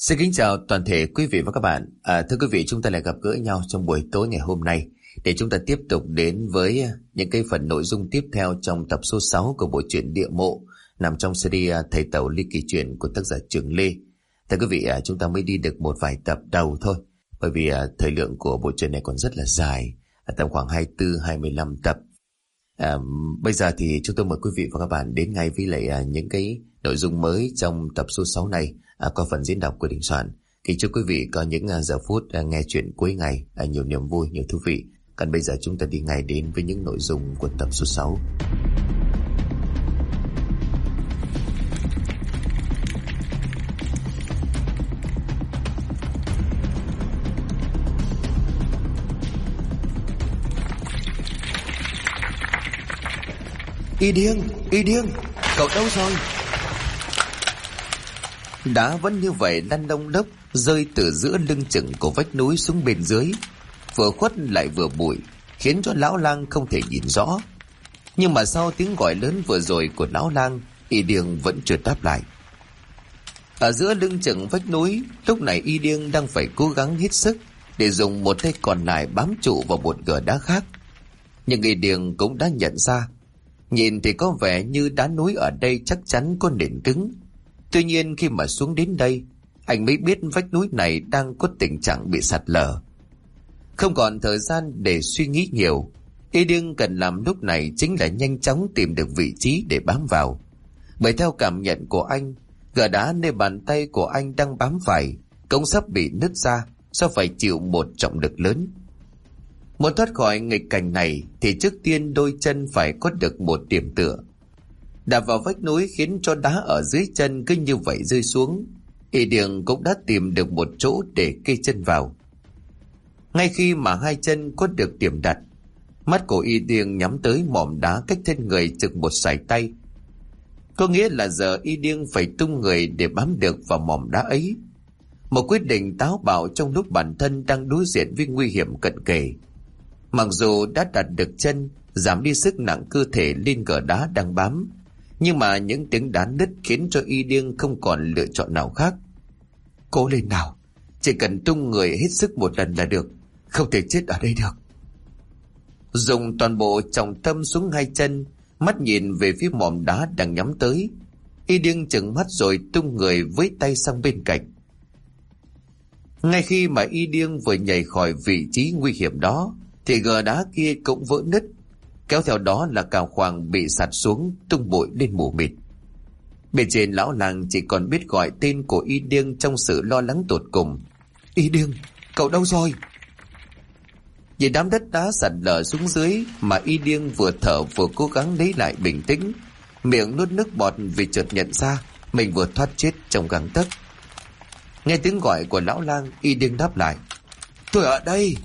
Xin kính chào toàn thể quý vị và các bạn. Thưa quý vị, chúng ta lại gặp gỡ nhau trong buổi tối ngày hôm nay để chúng ta tiếp tục đến với những cái phần nội dung tiếp theo trong tập số 6 của bộ truyện Địa Mộ nằm trong series Thầy Tẩu Ly Kỳ Chuyện của tác giả Trường Lê. Thưa quý vị, chúng ta mới đi được một vài tập đầu thôi, bởi vì thời lượng của bộ truyện này còn rất là dài, tầm khoảng 24-25 tập. Bây giờ thì chúng tôi mời quý vị và các bạn đến ngay với lại những cái nội dung mới trong tập số 6 này qua phần diễn đọc của Đình Soạn. Kính chúc quý vị có những giờ phút nghe chuyện cuối ngày nhiều niềm vui, nhiều thú vị. Còn bây giờ chúng ta đi ngay đến với những nội dung của tập số 6. Y điên, cậu đâu rồi? Đá vẫn như vậy lăn lông lốc rơi từ giữa lưng chừng của vách núi xuống bên dưới, vừa khuất lại vừa bụi, khiến cho lão lang không thể nhìn rõ. Nhưng mà sau tiếng gọi lớn vừa rồi của lão lang, Y Điên vẫn chưa đáp lại. Ở giữa lưng chừng vách núi, lúc này Y Điên đang phải cố gắng hết sức để dùng một tay còn lại bám trụ vào một gờ đá khác. Nhưng Y Điên cũng đã nhận ra, nhìn thì có vẻ như đá núi ở đây chắc chắn có nền cứng. Tuy nhiên khi mà xuống đến đây, anh mới biết vách núi này đang có tình trạng bị sạt lở. Không còn thời gian để suy nghĩ nhiều, Y Điên cần làm lúc này chính là nhanh chóng tìm được vị trí để bám vào. Bởi theo cảm nhận của anh, gờ đá nơi bàn tay của anh đang bám phải cũng sắp bị nứt ra do phải chịu một trọng lực lớn. Muốn thoát khỏi nghịch cảnh này thì trước tiên đôi chân phải có được một điểm tựa. Đạp vào vách núi khiến cho đá ở dưới chân cứ như vậy rơi xuống. Y Điên cũng đã tìm được một chỗ để kê chân vào. Ngay khi mà hai chân có được điểm đặt, mắt của Y Điên nhắm tới mỏm đá cách thân người chừng một sải tay. Có nghĩa là giờ Y Điên phải tung người để bám được vào mỏm đá ấy. Một quyết định táo bạo trong lúc bản thân đang đối diện với nguy hiểm cận kề. Mặc dù đã đặt được chân, giảm đi sức nặng cơ thể lên gờ đá đang bám, nhưng mà những tiếng đá nứt khiến cho Y Điên không còn lựa chọn nào khác. Cố lên nào, chỉ cần tung người hết sức một lần là được, không thể chết ở đây được. Dùng toàn bộ trọng tâm xuống hai chân, mắt nhìn về phía mỏm đá đang nhắm tới, Y Điên chừng mắt rồi tung người với tay sang bên cạnh. Ngay khi mà Y Điên vừa nhảy khỏi vị trí nguy hiểm đó thì gờ đá kia cũng vỡ nứt, kéo theo đó là cả khoang bị sạt xuống, tung bụi lên mù mịt. Bên trên lão làng chỉ còn biết gọi tên của Y Điên trong sự lo lắng tột cùng. Y Điên, cậu đâu rồi? Nhìn đám đất đá sạt lở xuống dưới mà Y Điên vừa thở vừa cố gắng lấy lại bình tĩnh, miệng nuốt nước bọt vì chợt nhận ra mình vừa thoát chết trong gang tấc. Nghe tiếng gọi của lão lang, Y Điên đáp lại: Tôi ở đây.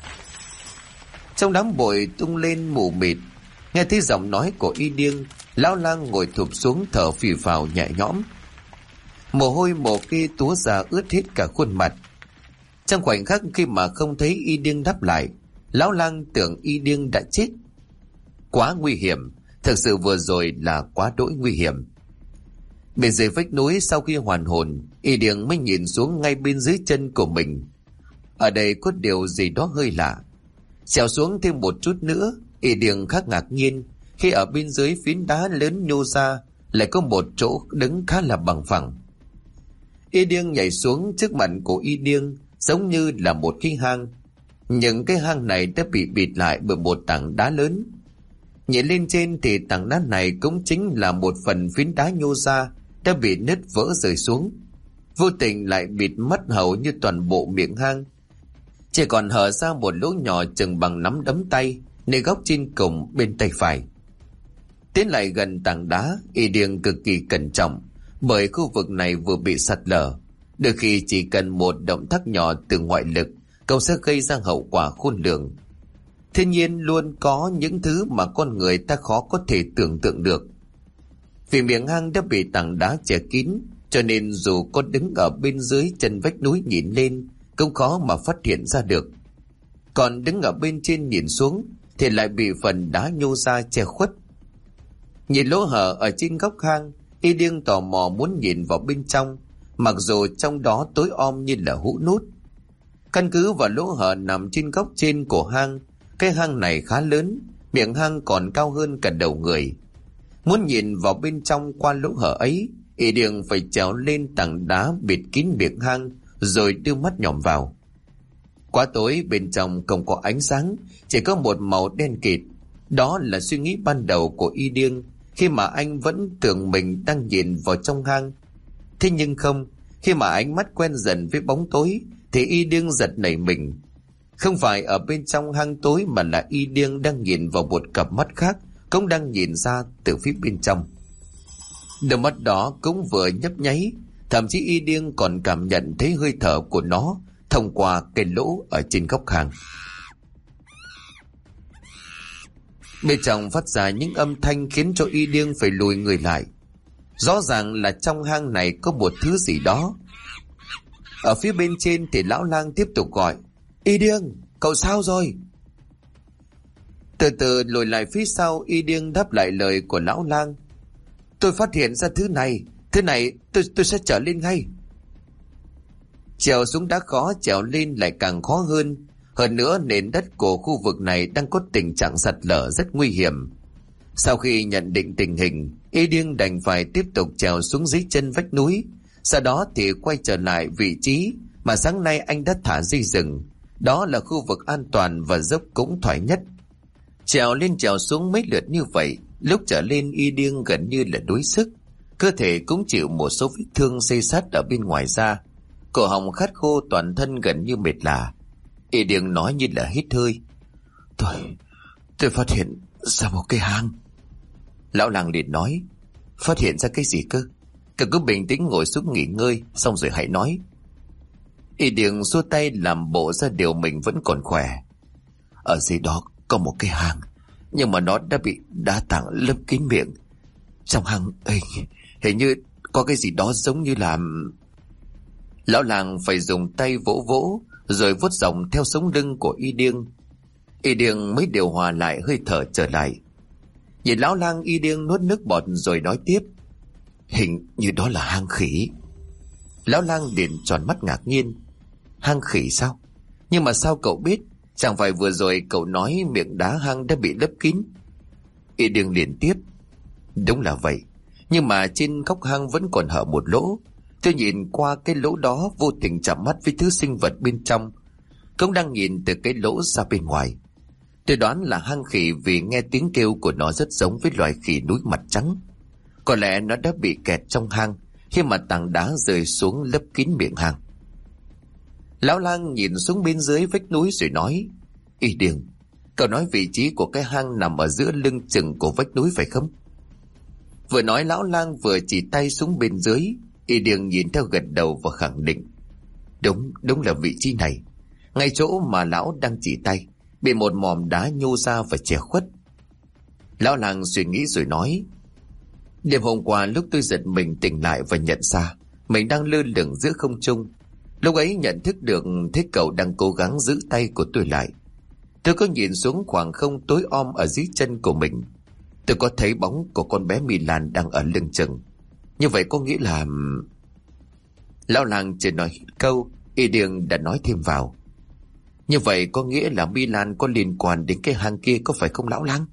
Trong đám bụi tung lên mù mịt, nghe thấy giọng nói của Y Điên, lão lang ngồi thụp xuống thở phì phào nhẹ nhõm. Mồ hôi mồ kê túa ra ướt hết cả khuôn mặt. Trong khoảnh khắc khi mà không thấy Y Điên đáp lại, lão lang tưởng Y Điên đã chết. Quá nguy hiểm, thực sự vừa rồi là quá đỗi nguy hiểm. Bên dưới vách núi, sau khi hoàn hồn, Y Điên mới nhìn xuống ngay bên dưới chân của mình. Ở đây có điều gì đó hơi lạ. Trèo xuống thêm một chút nữa, Y Điên khá ngạc nhiên khi ở bên dưới phiến đá lớn nhô ra lại có một chỗ đứng khá là bằng phẳng. Y Điên nhảy xuống, trước mặt của Y Điên giống như là một cái hang. Những cái hang này đã bị bịt lại bởi một tảng đá lớn. Nhìn lên trên thì tảng đá này cũng chính là một phần phiến đá nhô ra đã bị nứt vỡ rơi xuống, vô tình lại bịt mất hầu như toàn bộ miệng hang. Chỉ còn hở ra một lỗ nhỏ chừng bằng nắm đấm tay nơi góc trên cùng bên tay phải. Tiến lại gần tảng đá, Y Điên cực kỳ cẩn trọng, bởi khu vực này vừa bị sạt lở, đôi khi chỉ cần một động tác nhỏ từ ngoại lực cậu sẽ gây ra hậu quả khôn lường. Thiên nhiên luôn có những thứ mà con người ta khó có thể tưởng tượng được. Vì miệng hang đã bị tảng đá che kín, cho nên dù có đứng ở bên dưới chân vách núi nhìn lên cũng khó mà phát hiện ra được. Còn đứng ở bên trên nhìn xuống thì lại bị phần đá nhô ra che khuất. Nhìn lỗ hở ở trên góc hang, Y Điên tò mò muốn nhìn vào bên trong, mặc dù trong đó tối om như là hũ nút. Căn cứ vào lỗ hở nằm trên góc trên của hang, cái hang này khá lớn, miệng hang còn cao hơn cả đầu người. Muốn nhìn vào bên trong qua lỗ hở ấy, Y Điêng phải trèo lên tảng đá bịt kín miệng hang rồi đưa mắt nhòm vào. Quá tối, bên trong không có ánh sáng, chỉ có một màu đen kịt. Đó là suy nghĩ ban đầu của Y Điêng khi mà anh vẫn tưởng mình đang nhìn vào trong hang. Thế nhưng không, khi mà ánh mắt quen dần với bóng tối thì Y Điêng giật nảy mình. Không phải ở bên trong hang tối mà là Y Điêng đang nhìn vào một cặp mắt khác, cũng đang nhìn ra từ phía bên trong. Đôi mắt đó cũng vừa nhấp nháy, thậm chí Y Điêng còn cảm nhận thấy hơi thở của nó thông qua cái lỗ ở trên góc hang. Bên trong phát ra những âm thanh khiến cho Y Điêng phải lùi người lại. Rõ ràng là trong hang này có một thứ gì đó. Ở phía bên trên thì lão lang tiếp tục gọi: Y Điêng, cậu sao rồi? Từ từ lùi lại phía sau, Y Điêng đáp lại lời của lão lang: Tôi phát hiện ra thứ này tôi sẽ trở lên ngay. Trèo xuống đá khó, trèo lên lại càng khó hơn. Hơn nữa nền đất của khu vực này đang có tình trạng sạt lở rất nguy hiểm. Sau khi nhận định tình hình, Y Điêng đành phải tiếp tục trèo xuống dưới chân vách núi. Sau đó thì quay trở lại vị trí mà sáng nay anh đã thả dây rừng. Đó là khu vực an toàn và dốc cũng thoải nhất. Trèo lên trèo xuống mấy lượt như vậy, lúc trở lên Y Điêng gần như là đuối sức. Cơ thể cũng chịu một số vết thương xây sát ở bên ngoài da. Cổ họng khát khô, toàn thân gần như mệt lả. Y Điêng nói như là hít hơi: Tôi phát hiện ra một cái hang. Lão lang liền nói: Phát hiện ra cái gì cơ? Cậu cứ bình tĩnh ngồi xuống nghỉ ngơi, xong rồi hãy nói. Y Điêng xua tay làm bộ ra điều mình vẫn còn khỏe. Ở dưới đó có một cái hang, nhưng mà nó đã bị đá tảng lấp kín miệng. Trong hang hình như có cái gì đó giống như là... Lão lang phải dùng tay vỗ vỗ rồi vuốt dòng theo sống lưng của Y Điêng. Y Điêng mới điều hòa lại hơi thở trở lại. Nhìn lão lang, Y Điêng nuốt nước bọt rồi nói tiếp: Hình như đó là hang khỉ. Lão lang liền tròn mắt ngạc nhiên: Hang khỉ sao? Nhưng mà sao cậu biết? Chẳng phải vừa rồi cậu nói miệng đá hang đã bị lấp kín? Y Điêng liền tiếp: Đúng là vậy, nhưng mà trên góc hang vẫn còn hở một lỗ. Tôi nhìn qua cái lỗ đó, vô tình chạm mắt với thứ sinh vật bên trong, cũng đang nhìn từ cái lỗ ra bên ngoài. Tôi đoán là hang khỉ vì nghe tiếng kêu của nó rất giống với loài khỉ núi mặt trắng. Có lẽ nó đã bị kẹt trong hang khi mà tảng đá rơi xuống lấp kín miệng hang. Lão lang nhìn xuống bên dưới vách núi rồi nói: Y Điêng, cậu nói vị trí của cái hang nằm ở giữa lưng chừng của vách núi phải không? Vừa nói lão lang vừa chỉ tay xuống bên dưới. Y Điêng nhìn theo gật đầu và khẳng định: Đúng là vị trí này. Ngay chỗ mà lão đang chỉ tay bị một mỏm đá nhô ra và che khuất. Lão lang suy nghĩ rồi nói: Đêm hôm qua lúc tôi giật mình tỉnh lại và nhận ra mình đang lơ lửng giữa không trung. Lúc ấy nhận thức được thế cậu đang cố gắng giữ tay của tôi lại. Tôi có nhìn xuống khoảng không tối om ở dưới chân của mình. Tôi có thấy bóng của con bé Milan đang ở lưng chừng. Như vậy có nghĩa là... Lão lang chỉ nói câu, Y Điêng đã nói thêm vào: Như vậy có nghĩa là Milan có liên quan đến cái hang kia, có phải không lão lang?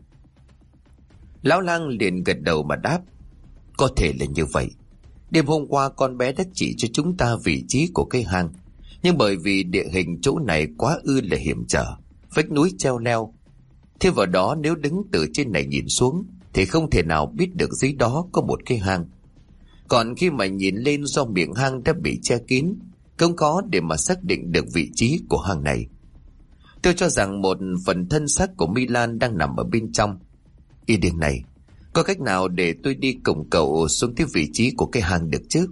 Lão lang liền gật đầu mà đáp: Có thể là như vậy. Đêm hôm qua con bé đã chỉ cho chúng ta vị trí của cái hang, nhưng bởi vì địa hình chỗ này quá ư là hiểm trở, vách núi treo leo. Thêm vào đó, nếu đứng từ trên này nhìn xuống thì không thể nào biết được dưới đó có một cái hang. Còn khi mà nhìn lên, do miệng hang đã bị che kín, không có để mà xác định được vị trí của hang này. Tôi cho rằng một phần thân xác của Milan đang nằm ở bên trong. Y Điêng này, có cách nào để tôi đi cùng cậu xuống tới vị trí của cái hang được chứ?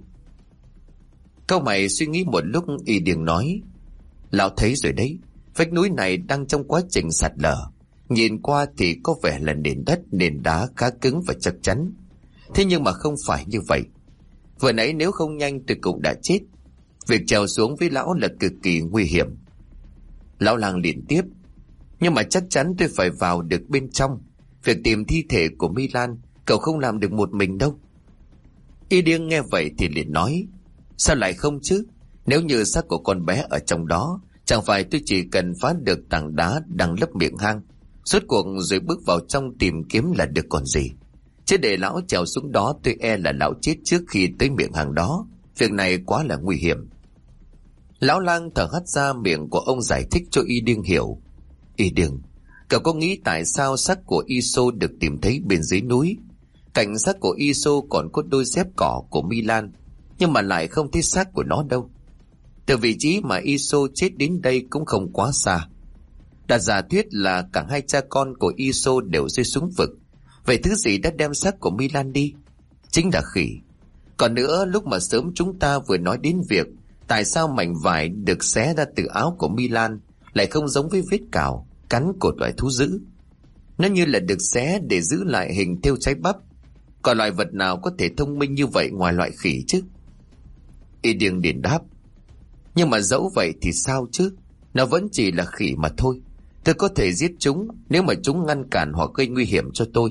Câu mày suy nghĩ một lúc, Y Điêng nói: Lão thấy rồi đấy, vách núi này đang trong quá trình sạt lở. Nhìn qua thì có vẻ là nền đất, nền đá khá cứng và chắc chắn. Thế nhưng mà không phải như vậy. Vừa nãy nếu không nhanh tôi cũng đã chết. Việc trèo xuống với lão là cực kỳ nguy hiểm. Lão lang liền tiếp: Nhưng mà chắc chắn tôi phải vào được bên trong. Việc tìm thi thể của Milan cậu không làm được một mình đâu. Y Điêng nghe vậy thì liền nói: Sao lại không chứ? Nếu như xác của con bé ở trong đó, chẳng phải tôi chỉ cần phá được tảng đá đang lấp miệng hang, rốt cuộc rồi bước vào trong tìm kiếm là được còn gì. Chứ để lão trèo xuống đó, tôi e là lão chết trước khi tới miệng hang đó. Việc này quá là nguy hiểm. Lão Lang thở hắt ra, miệng của ông giải thích cho Y Điêng hiểu. Y Điêng, cậu có nghĩ tại sao xác của Iso được tìm thấy bên dưới núi? Cạnh xác của Iso còn có đôi dép cỏ của Milan, nhưng mà lại không thấy xác của nó đâu. Từ vị trí mà Iso chết đến đây cũng không quá xa. Đặt giả thuyết là cả hai cha con của Iso đều rơi xuống vực. Vậy thứ gì đã đem xác của Milan đi? Chính là khỉ. Còn nữa, lúc mà sớm chúng ta vừa nói đến việc tại sao mảnh vải được xé ra từ áo của Milan lại không giống với vết cào, cắn của loài thú dữ. Nó như là được xé để giữ lại hình thêu trái bắp. Còn loài vật nào có thể thông minh như vậy ngoài loại khỉ chứ? Y Điêng liền đáp. Nhưng mà dẫu vậy thì sao chứ? Nó vẫn chỉ là khỉ mà thôi. Tôi có thể giết chúng nếu mà chúng ngăn cản hoặc gây nguy hiểm cho tôi.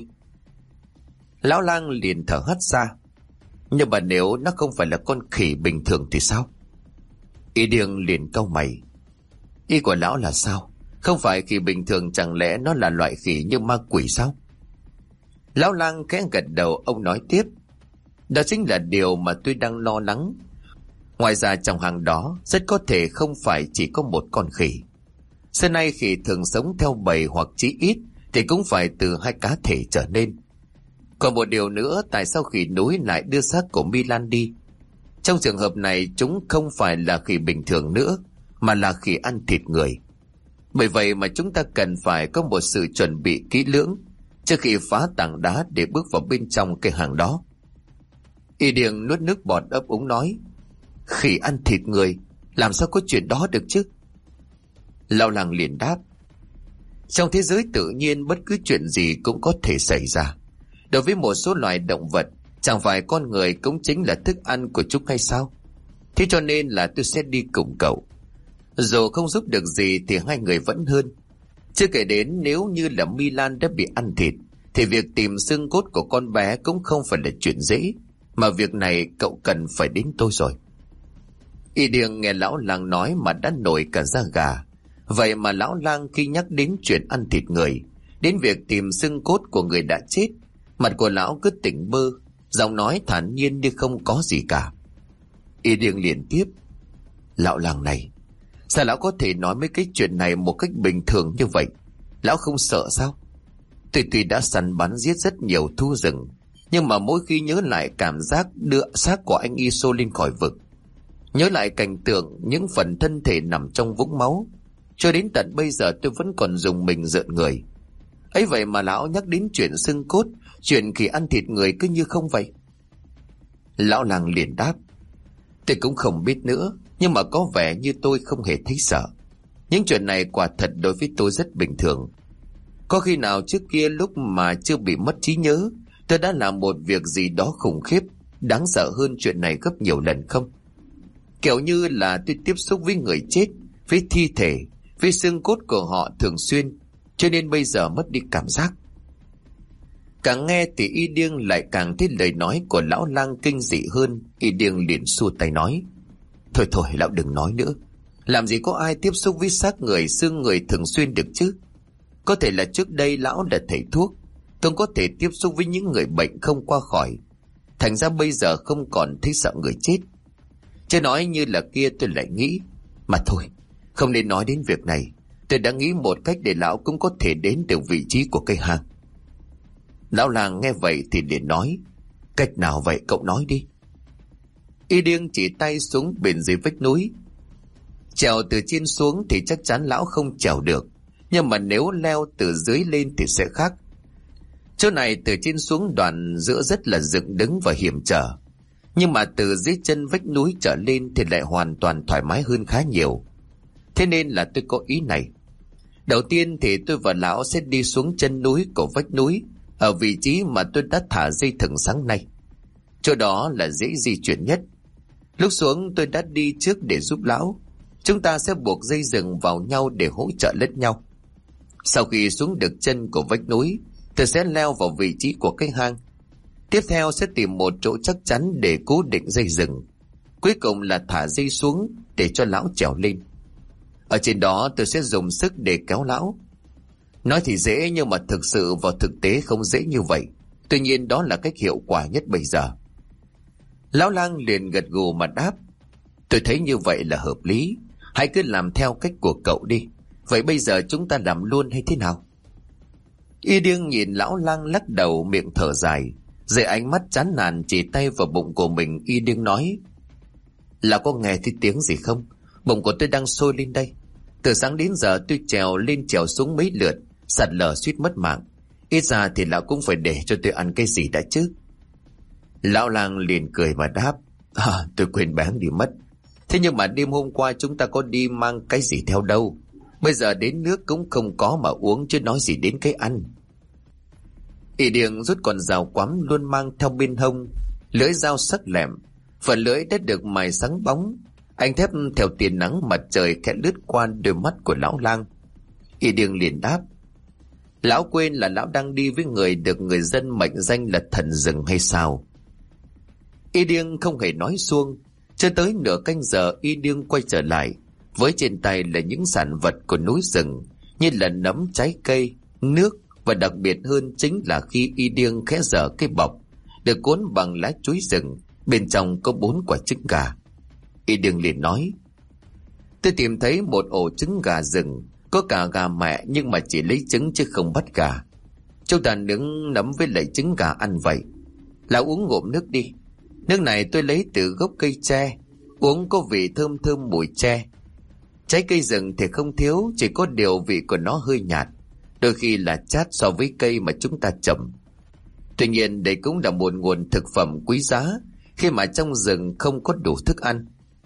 Lão Lang liền thở hắt ra. Nhưng mà nếu nó không phải là con khỉ bình thường thì sao? Y Điêng liền cau mày. Ý của lão là sao? Không phải khỉ bình thường, chẳng lẽ nó là loại khỉ như ma quỷ sao? Lão Lang khẽ gật đầu, ông nói tiếp. Đó chính là điều mà tôi đang lo lắng. Ngoài ra trong hang đó rất có thể không phải chỉ có một con khỉ. Xưa nay khỉ thường sống theo bầy, hoặc chí ít thì cũng phải từ 2 cá thể trở nên. Còn một điều nữa, tại sao khỉ núi lại đưa xác của Milan đi? Trong trường hợp này chúng không phải là khỉ bình thường nữa, mà là khỉ ăn thịt người. Bởi vậy mà chúng ta cần phải có một sự chuẩn bị kỹ lưỡng trước khi phá tảng đá để bước vào bên trong cái hang đó. Y Điêng nuốt nước bọt ấp úng nói. Khỉ ăn thịt người, làm sao có chuyện đó được chứ? Lão Lang liền đáp. Trong thế giới tự nhiên bất cứ chuyện gì cũng có thể xảy ra. Đối với một số loài động vật, chẳng phải con người cũng chính là thức ăn của chúng hay sao? Thế cho nên là tôi sẽ đi cùng cậu. Dù không giúp được gì thì hai người vẫn hơn. Chưa kể đến nếu như là Milan đã bị ăn thịt, thì việc tìm xương cốt của con bé cũng không phải là chuyện dễ. Mà việc này cậu cần phải đến tôi rồi. Y Điêng nghe lão Lang nói mà đã nổi cả da gà. Vậy mà lão Lang khi nhắc đến chuyện ăn thịt người, đến việc tìm xương cốt của người đã chết, mặt của lão cứ tỉnh bơ, giọng nói thản nhiên như không có gì cả. Y Điêng liền tiếp. Lão Lang này, sao lão có thể nói mấy cái chuyện này một cách bình thường như vậy? Lão không sợ sao? Tuy đã săn bắn giết rất nhiều thú rừng, nhưng mà mỗi khi nhớ lại cảm giác đưa xác của anh Iso lên khỏi vực, nhớ lại cảnh tượng những phần thân thể nằm trong vũng máu, cho đến tận bây giờ tôi vẫn còn rùng mình rợn người. Ấy vậy mà lão nhắc đến chuyện xương cốt, chuyện khi ăn thịt người cứ như không vậy. Lão Lang liền đáp. Tôi cũng không biết nữa, nhưng mà có vẻ như tôi không hề thấy sợ. Những chuyện này quả thật đối với tôi rất bình thường. Có khi nào trước kia lúc mà chưa bị mất trí nhớ, tôi đã làm một việc gì đó khủng khiếp, đáng sợ hơn chuyện này gấp nhiều lần không? Kiểu như là tôi tiếp xúc với người chết, với thi thể, với xương cốt của họ thường xuyên, cho nên bây giờ mất đi cảm giác. Càng nghe thì Y Điêng lại càng thấy lời nói của lão Lang kinh dị hơn. Y Điêng liền xua tay nói. Thôi lão đừng nói nữa. Làm gì có ai tiếp xúc với xác người, xương người thường xuyên được chứ? Có thể là trước đây lão là thầy thuốc, không có thể tiếp xúc với những người bệnh không qua khỏi, thành ra bây giờ không còn thấy sợ người chết. Chứ nói như là kia tôi lại nghĩ. Mà thôi, không nên nói đến việc này. Tôi đã nghĩ một cách để lão cũng có thể đến được vị trí của cây hang. Lão Lang nghe vậy thì liền nói. Cách nào vậy cậu nói đi. Y Điêng chỉ tay xuống bên dưới vách núi. Trèo từ trên xuống thì chắc chắn lão không trèo được, nhưng mà nếu leo từ dưới lên thì sẽ khác. Chỗ này từ trên xuống đoạn giữa rất là dựng đứng và hiểm trở, nhưng mà từ dưới chân vách núi trở lên thì lại hoàn toàn thoải mái hơn khá nhiều. Thế nên là tôi có ý này. Đầu tiên thì tôi và lão sẽ đi xuống chân núi của vách núi, ở vị trí mà tôi đã thả dây thừng sáng nay. Chỗ đó là dễ di chuyển nhất. Lúc xuống tôi đã đi trước để giúp lão. Chúng ta sẽ buộc dây rừng vào nhau để hỗ trợ lẫn nhau. Sau khi xuống được chân của vách núi, tôi sẽ leo vào vị trí của cái hang. Tiếp theo sẽ tìm một chỗ chắc chắn để cố định dây rừng. Cuối cùng là thả dây xuống để cho lão trèo lên. Ở trên đó tôi sẽ dùng sức để kéo lão. Nói thì dễ nhưng mà thực sự vào thực tế không dễ như vậy. Tuy nhiên đó là cách hiệu quả nhất bây giờ. Lão lang liền gật gù mà đáp. Tôi thấy như vậy là hợp lý. Hãy cứ làm theo cách của cậu đi. Vậy bây giờ chúng ta làm luôn hay thế nào? Y Điêng nhìn lão lang lắc đầu, miệng thở dài, rồi ánh mắt chán nản chỉ tay vào bụng của mình. Y Điêng nói: Là có nghe thấy tiếng gì không? Bụng của tôi đang sôi lên đây. Từ sáng đến giờ tôi trèo lên trèo xuống mấy lượt, sạt lở suýt mất mạng. Ít ra thì lão cũng phải để cho tôi ăn cái gì đã chứ. Lão lang liền cười mà đáp: Tôi quên bén đi mất. Thế nhưng mà đêm hôm qua chúng ta có đi mang cái gì theo đâu. Bây giờ đến nước cũng không có mà uống, chứ nói gì đến cái ăn. Y Điêng rút con dao quắm luôn mang theo bên hông. Lưỡi dao sắc lẹm, phần lưỡi đã được mài sáng bóng. Ánh thép theo tia nắng mặt trời khẽ lướt qua đôi mắt của lão lang. Y Điêng liền đáp: Lão quên là lão đang đi với người được người dân mệnh danh là thần rừng hay sao? Y Điêng không hề nói suông. Cho tới nửa canh giờ Y Điêng quay trở lại, với trên tay là những sản vật của núi rừng, như là nấm, trái cây, nước, và đặc biệt hơn chính là khi Y Điêng khẽ dở cái bọc được cuốn bằng lá chuối rừng, bên trong có 4 quả trứng gà. Y Điêng liền nói: Tôi tìm thấy một ổ trứng gà rừng, có cả gà mẹ nhưng mà chỉ lấy trứng chứ không bắt gà. Chúng ta nướng nấm với lại trứng gà ăn vậy. Lão uống ngụm nước đi. Nước này tôi lấy từ gốc cây tre, uống có vị thơm thơm mùi tre. Trái cây rừng thì không thiếu, chỉ có điều vị của nó hơi nhạt, đôi khi là chát so với cây mà chúng ta trồng. Tuy nhiên đây cũng là một nguồn thực phẩm quý giá khi mà trong rừng không có đủ thức ăn.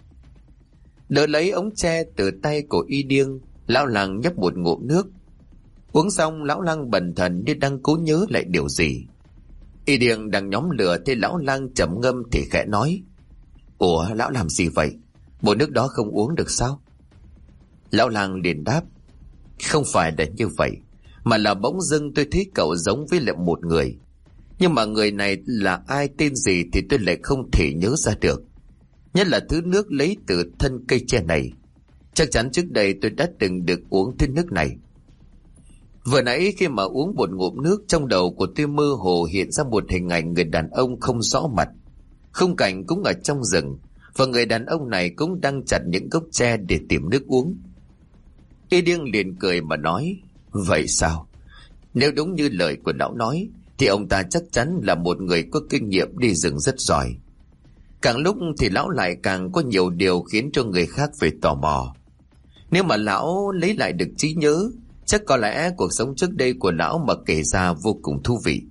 Đỡ lấy ống tre từ tay của Y Điêng, lão lang nhấp một ngụm nước. Uống xong, lão lang bần thần như đang cố nhớ lại điều gì. Y Điêng đang nhóm lửa thấy lão lang trầm ngâm thì khẽ nói: Ủa, lão làm gì vậy? Bộ nước đó không uống được sao? Lão lang liền đáp: Không phải là như vậy, mà là bỗng dưng tôi thấy cậu giống với lại một người. Nhưng mà người này là ai, tên gì thì tôi lại không thể nhớ ra được. Nhất là thứ nước lấy từ thân cây tre này. Chắc chắn trước đây tôi đã từng được uống thứ nước này. Vừa nãy khi mà uống một ngụm nước, trong đầu của tôi mơ hồ hiện ra một hình ảnh người đàn ông không rõ mặt. Khung cảnh cũng ở trong rừng, và người đàn ông này cũng đang chặt những gốc tre để tìm nước uống. Y Điêng liền cười mà nói: Vậy sao? Nếu đúng như lời của lão nói thì ông ta chắc chắn là một người có kinh nghiệm đi rừng rất giỏi. Càng lúc thì lão lại càng có nhiều điều khiến cho người khác phải tò mò. Nếu mà lão lấy lại được trí nhớ, chắc có lẽ cuộc sống trước đây của lão mà kể ra vô cùng thú vị.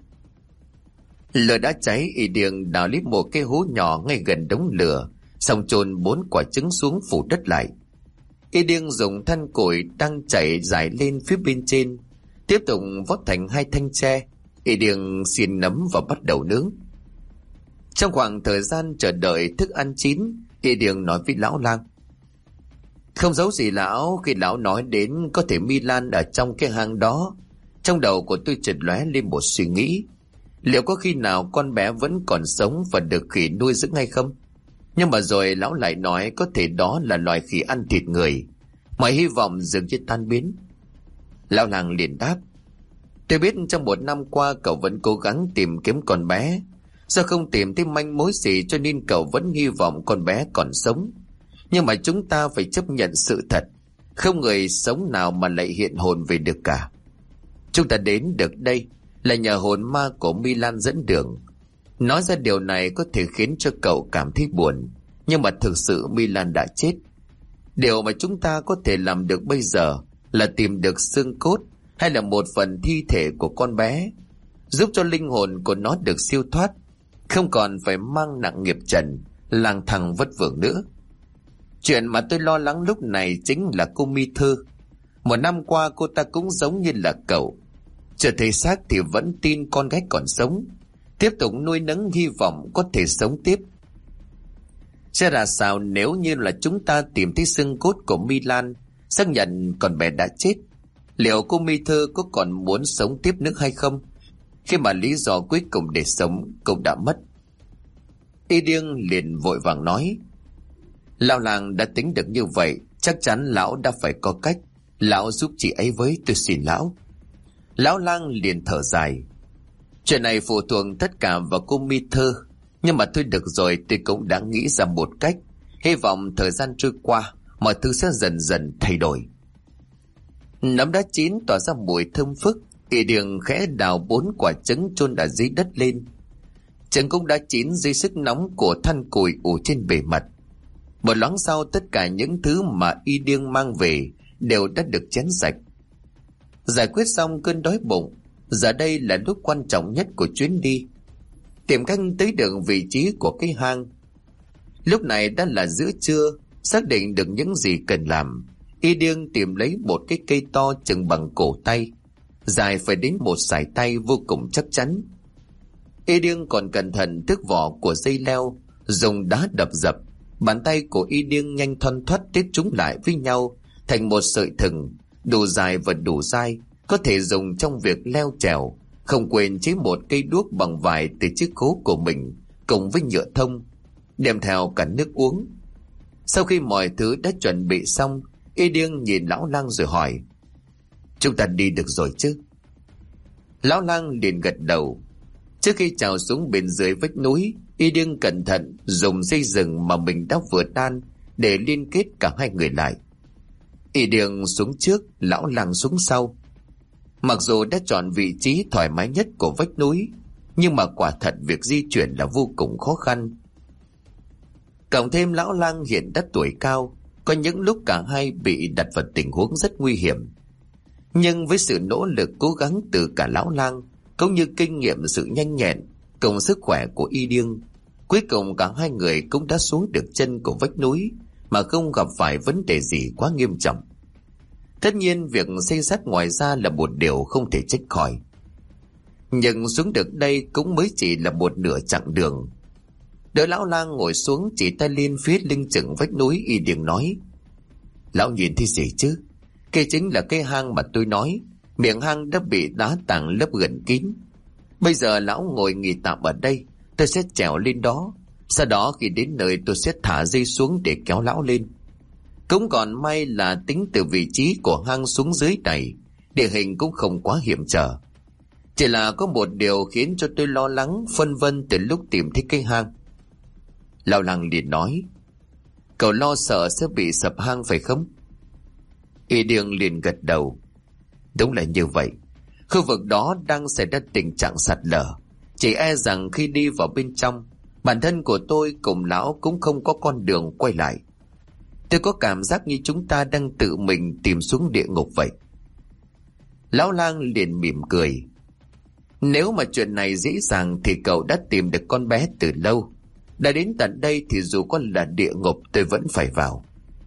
Lửa đã cháy, Y Điêng đào lít một cái hố nhỏ ngay gần đống lửa, xong chôn 4 quả trứng xuống phủ đất lại. Y Điêng dùng than củi đang chảy dài lên phía bên trên, tiếp tục vót thành 2 thanh tre. Y Điêng xiên nấm và bắt đầu nướng. Trong khoảng thời gian chờ đợi thức ăn chín, Y Điêng nói với lão lang: Không giấu gì lão, khi lão nói đến có thể Milan ở trong cái hang đó, trong đầu của tôi chợt lóe lên một suy nghĩ. Liệu có khi nào con bé vẫn còn sống và được khỉ nuôi dưỡng hay không? Nhưng mà rồi lão lại nói có thể đó là loài khỉ ăn thịt người. Mọi hy vọng dường như tan biến. Lão lang liền đáp: Tôi biết trong 1 năm qua cậu vẫn cố gắng tìm kiếm con bé. Do không tìm thấy manh mối gì cho nên cậu vẫn hy vọng con bé còn sống. Nhưng mà chúng ta phải chấp nhận sự thật, không người sống nào mà lại hiện hồn về được cả. Chúng ta đến được đây là nhờ hồn ma của Milan dẫn đường. Nói ra điều này có thể khiến cho cậu cảm thấy buồn, nhưng mà thực sự Milan đã chết. Điều mà chúng ta có thể làm được bây giờ là tìm được xương cốt hay là một phần thi thể của con bé, giúp cho linh hồn của nó được siêu thoát, không còn phải mang nặng nghiệp trần, lang thang vất vưởng nữa. Chuyện mà tôi lo lắng lúc này chính là cô Mi Thư. 1 năm qua cô ta cũng giống như là cậu, chưa thấy xác thì vẫn tin con gái còn sống, tiếp tục nuôi nấng hy vọng có thể sống tiếp. Sẽ là sao nếu như là chúng ta tìm thấy xương cốt của Milan, xác nhận con bé đã chết? Liệu cô Mi Thư có còn muốn sống tiếp nữa hay không, khi mà lý do cuối cùng để sống cũng đã mất? Y Điêng liền vội vàng nói: Lão làng đã tính được như vậy, chắc chắn lão đã phải có cách. Lão giúp chị ấy với, tôi xin lão. Lão lang liền thở dài. Chuyện này phụ thuộc tất cả vào cô Mi Thơ. Nhưng mà thôi được rồi, tôi cũng đã nghĩ ra một cách. Hy vọng thời gian trôi qua, mọi thứ sẽ dần dần thay đổi. Nấm đã chín tỏa ra mùi thơm phức. Y Điền khẽ đào 4 quả trứng chôn ở dưới đất lên. Trứng cũng đã chín dưới sức nóng của than củi ủ trên bề mặt. Một loáng sau, tất cả những thứ mà Y Điền mang về đều đã được chén sạch. Giải quyết xong cơn đói bụng, giờ đây là lúc quan trọng nhất của chuyến đi. Tìm cách tới được vị trí của cái hang. Lúc này đã là giữa trưa, xác định được những gì cần làm. Y Điền tìm lấy một cái cây to chừng bằng cổ tay, dài phải đến 1 sải tay, vô cùng chắc chắn. Y Điền còn cẩn thận tước vỏ của dây leo, dùng đá đập dập. Bàn tay của Y Điền nhanh thoăn thoắt tiếp chúng lại với nhau thành một sợi thừng đủ dài và đủ dai, có thể dùng trong việc leo trèo. Không quên chế một cây đuốc bằng vải từ chiếc khố của mình cùng với nhựa thông, đem theo cả nước uống. Sau khi mọi thứ đã chuẩn bị xong, Y Điền nhìn lão lang rồi hỏi: chúng ta đi được rồi chứ? Lão lang liền gật đầu. Trước khi trèo xuống bên dưới vách núi, Y Điền cẩn thận dùng dây rừng mà mình đã vừa đan để liên kết cả hai người lại. Y Điền xuống trước, lão lang xuống sau. Mặc dù đã chọn vị trí thoải mái nhất của vách núi, nhưng mà quả thật việc di chuyển là vô cùng khó khăn. Cộng thêm lão lang hiện đã tuổi cao, có những lúc cả hai bị đặt vào tình huống rất nguy hiểm. Nhưng với sự nỗ lực cố gắng từ cả lão lang, cũng như kinh nghiệm, sự nhanh nhẹn cùng sức khỏe của Y Điền, cuối cùng cả hai người cũng đã xuống được chân của vách núi mà không gặp phải vấn đề gì quá nghiêm trọng. Tất nhiên việc xây sắt ngoài ra là một điều không thể trách khỏi. Nhưng xuống được đây cũng mới chỉ là một nửa chặng đường. Đợi lão lang ngồi xuống, chỉ tay lên phía lưng chừng vách núi, Y Điền nói: lão nhìn thấy gì chứ? Kia chính là cái hang mà tôi nói. Miệng hang đã bị đá tảng lấp gần kín. Bây giờ lão ngồi nghỉ tạm ở đây, tôi sẽ trèo lên đó. Sau đó khi đến nơi tôi sẽ thả dây xuống để kéo lão lên. Cũng còn may là tính từ vị trí của hang xuống dưới này, địa hình cũng không quá hiểm trở. Chỉ là có một điều khiến cho tôi lo lắng, phân vân từ lúc tìm thấy cái hang. Lão lang liền nói: cậu lo sợ sẽ bị sập hang phải không? Y Điền liền gật đầu. Đúng là như vậy. Khu vực đó đang xảy ra tình trạng sạt lở. Chỉ e rằng khi đi vào bên trong, bản thân của tôi cùng lão cũng không có con đường quay lại. Tôi có cảm giác như chúng ta đang tự mình tìm xuống địa ngục vậy. Lão lang liền mỉm cười. Nếu mà chuyện này dễ dàng thì cậu đã tìm được con bé từ lâu. Đã đến tận đây thì dù có là địa ngục tôi vẫn phải vào.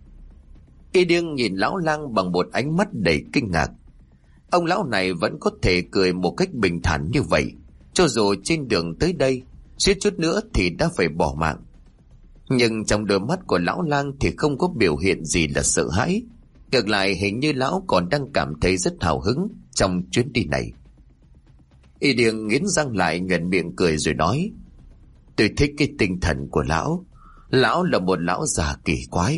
Y Điền nhìn lão lang bằng một ánh mắt đầy kinh ngạc. Ông lão này vẫn có thể cười một cách bình thản như vậy, cho dù trên đường tới đây suýt chút nữa thì đã phải bỏ mạng. Nhưng trong đôi mắt của lão lang thì không có biểu hiện gì là sợ hãi. Ngược lại hình như lão còn đang cảm thấy rất hào hứng trong chuyến đi này. Y Điền nghiến răng lại, nhuận miệng cười rồi nói: tôi thích cái tinh thần của lão. Lão là một lão già kỳ quái.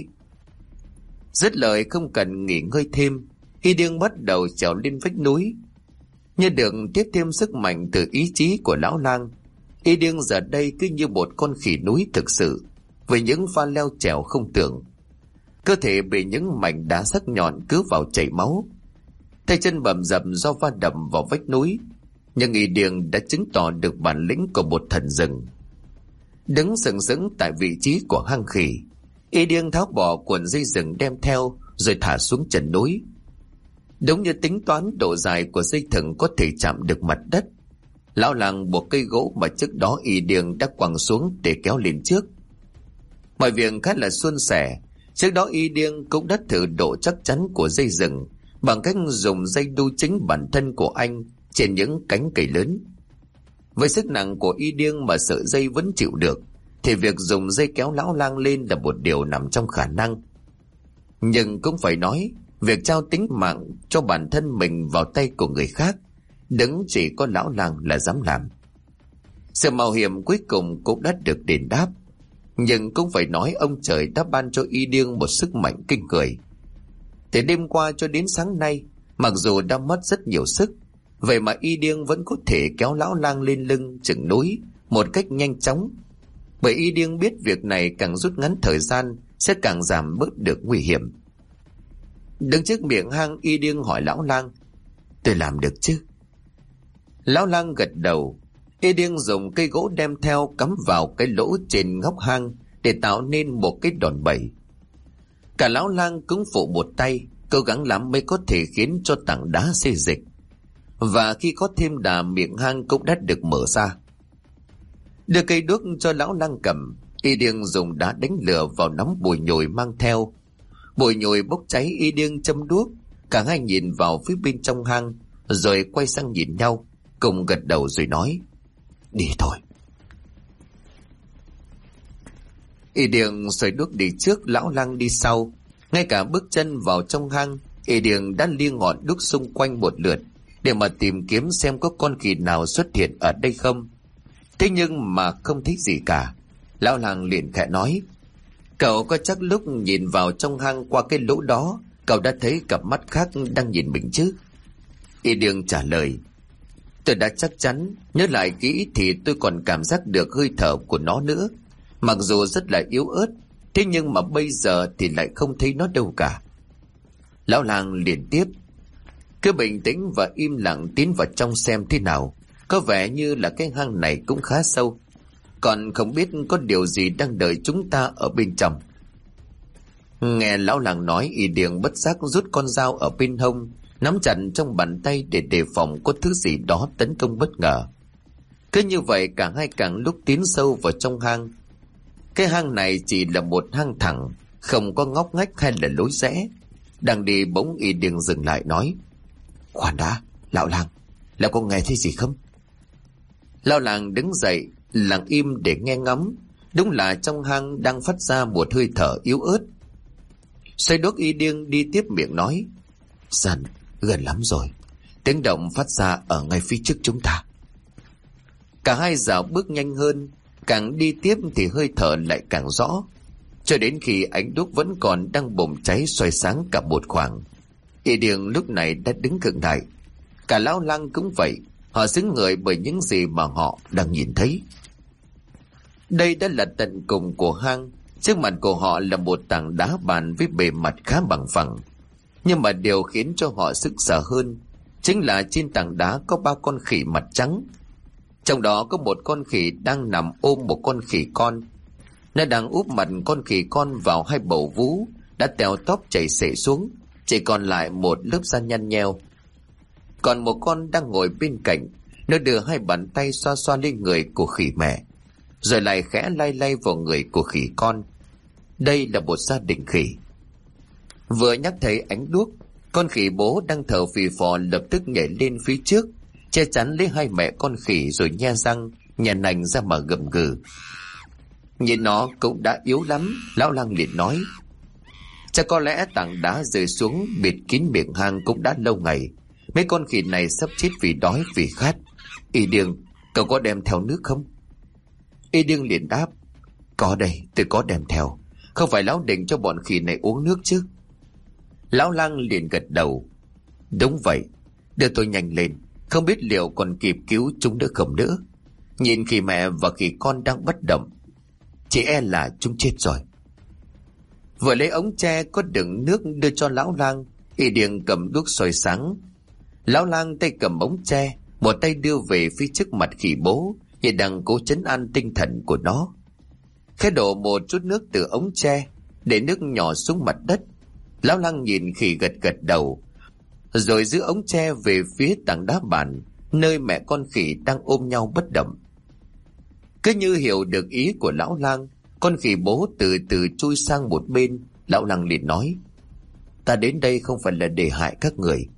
Dứt lời không cần nghỉ ngơi thêm, Y Điền bắt đầu trèo lên vách núi. Như được tiếp thêm sức mạnh từ ý chí của lão lang, Y Điền giờ đây cứ như một con khỉ núi thực sự, với những pha leo trèo không tưởng. Cơ thể bị những mảnh đá sắc nhọn cứ vào chảy máu, tay chân bầm dập do va đập vào vách núi. Nhưng Y Điền đã chứng tỏ được bản lĩnh của một thần rừng. Đứng sừng sững tại vị trí của hang khỉ, Y Điền tháo bỏ cuộn dây rừng đem theo rồi thả xuống chân núi. Đúng như tính toán, độ dài của dây thừng có thể chạm được mặt đất. Lão lang buộc cây gỗ mà trước đó Y Điền đã quẳng xuống để kéo lên trước. Mọi việc khá là suôn sẻ. Trước đó Y Điền cũng đã thử độ chắc chắn của dây rừng bằng cách dùng dây đu chính bản thân của anh trên những cánh cây lớn. Với sức nặng của Y Điền mà sợi dây vẫn chịu được, thì việc dùng dây kéo lão lang lên là một điều nằm trong khả năng. Nhưng cũng phải nói, việc trao tính mạng cho bản thân mình vào tay của người khác, đứng chỉ có lão lang là dám làm. Sự mạo hiểm cuối cùng cũng đã được đền đáp. Nhưng cũng phải nói ông trời đã ban cho Y Điêng một sức mạnh kinh người. Từ đêm qua cho đến sáng nay, mặc dù đã mất rất nhiều sức, vậy mà Y Điêng vẫn có thể kéo lão lang lên lưng chừng núi một cách nhanh chóng. Bởi Y Điêng biết việc này càng rút ngắn thời gian sẽ càng giảm bớt được nguy hiểm. Đứng trước miệng hang, Y Điêng hỏi lão lang: "Tôi làm được chứ?" Lão lang gật đầu. Y Điêng dùng cây gỗ đem theo cắm vào cái lỗ trên góc hang để tạo nên một cái đòn bẩy. Cả lão lang cũng phụ một tay, cố gắng lắm mới có thể khiến cho tảng đá xê dịch. Và khi có thêm đà, miệng hang cũng đã được mở ra. Đưa cây đuốc cho lão lang cầm, Y Điêng dùng đá đánh lửa vào nắm bùi nhồi mang theo. Bùi nhồi bốc cháy, Y Điêng châm đuốc. Cả hai nhìn vào phía bên trong hang, rồi quay sang nhìn nhau, cùng gật đầu rồi nói: "Đi thôi." Y Điêng xoay đuốc đi trước, lão lang đi sau. Ngay cả bước chân vào trong hang, Y Điêng đã lia ngọn đuốc xung quanh một lượt để mà tìm kiếm xem có con khỉ nào xuất hiện ở đây không. Thế nhưng mà không thấy gì cả. Lão lang liền khẽ nói: "Cậu có chắc lúc nhìn vào trong hang qua cái lỗ đó, cậu đã thấy cặp mắt khác đang nhìn mình chứ?" Y Điêng trả lời: "Tôi đã chắc chắn, nhớ lại kỹ thì tôi còn cảm giác được hơi thở của nó nữa. Mặc dù rất là yếu ớt, thế nhưng mà bây giờ thì lại không thấy nó đâu cả." Lão lang liền tiếp: "Cứ bình tĩnh và im lặng tiến vào trong xem thế nào. Có vẻ như là cái hang này cũng khá sâu, còn không biết có điều gì đang đợi chúng ta ở bên trong." Nghe lão lang nói, Y Điêng bất giác rút con dao ở bên hông, nắm chặt trong bàn tay để đề phòng có thứ gì đó tấn công bất ngờ. Cứ như vậy cả hai càng lúc tiến sâu vào trong hang. Cái hang này chỉ là một hang thẳng, không có ngóc ngách hay là lối rẽ. Đang đi bỗng Y Điêng dừng lại nói: "Khoan đã, lão lang, lão có nghe thấy gì không?" Lão lang đứng dậy, lặng im để nghe ngắm. Đúng là trong hang đang phát ra một hơi thở yếu ớt. Xoay đuốc, Y Điêng đi tiếp miệng nói: "Dần, gần lắm rồi. Tiếng động phát ra ở ngay phía trước chúng ta." Cả hai dạo bước nhanh hơn, càng đi tiếp thì hơi thở lại càng rõ, cho đến khi ánh đuốc vẫn còn đang bùng cháy soi sáng cả một khoảng. Y Điêng lúc này đã đứng khựng lại. Cả lão lang cũng vậy, họ xứng người bởi những gì mà họ đang nhìn thấy. Đây đã là tận cùng của hang. Trước mặt của họ là một tảng đá bàn với bề mặt khá bằng phẳng. Nhưng mà điều khiến cho họ sững sờ hơn chính là trên tảng đá có 3 con khỉ mặt trắng. Trong đó có một con khỉ đang nằm ôm một con khỉ con. Nó đang úp mặt con khỉ con vào 2 bầu vú đã teo tóp chảy xệ xuống, chỉ còn lại một lớp da nhăn nheo. Còn một con đang ngồi bên cạnh, nó đưa 2 bàn tay xoa xoa lên người của khỉ mẹ, rồi lại khẽ lay lay vào người của khỉ con. Đây là một gia đình khỉ. Vừa nhắc thấy ánh đuốc, con khỉ bố đang thở phì phò lập tức nhảy lên phía trước, che chắn lấy 2 mẹ con khỉ rồi nhe răng nhè nành ra mà gầm gừ. Nhìn nó cũng đã yếu lắm, lão lang liền nói: "Chắc có lẽ tảng đá rơi xuống bịt kín miệng hang cũng đã lâu ngày. Mấy con khỉ này sắp chết vì đói vì khát. Y Điêng, cậu có đem theo nước không?" Y Điêng liền đáp: "Có đây, tôi có đem theo. Không phải lão định cho bọn khỉ này uống nước chứ?" Lão lang liền gật đầu: "Đúng vậy, đưa tôi nhanh lên, không biết liệu còn kịp cứu chúng nữa không nữa. Nhìn khỉ mẹ và khỉ con đang bất động, chỉ e là chúng chết rồi." Vừa lấy ống tre có đựng nước đưa cho lão lang, Y Điêng cầm đuốc soi sáng. Lão lang tay cầm ống tre, một tay đưa về phía trước mặt khỉ bố, như đang cố trấn an tinh thần của nó. Khẽ đổ một chút nước từ ống tre, để nước nhỏ xuống mặt đất. Lão lang nhìn khỉ gật gật đầu, rồi giữ ống tre về phía tảng đá bàn, nơi mẹ con khỉ đang ôm nhau bất động. Cứ như hiểu được ý của lão lang, con khỉ bố từ từ chui sang một bên. Lão lang liền nói: "Ta đến đây không phải là để hại các người."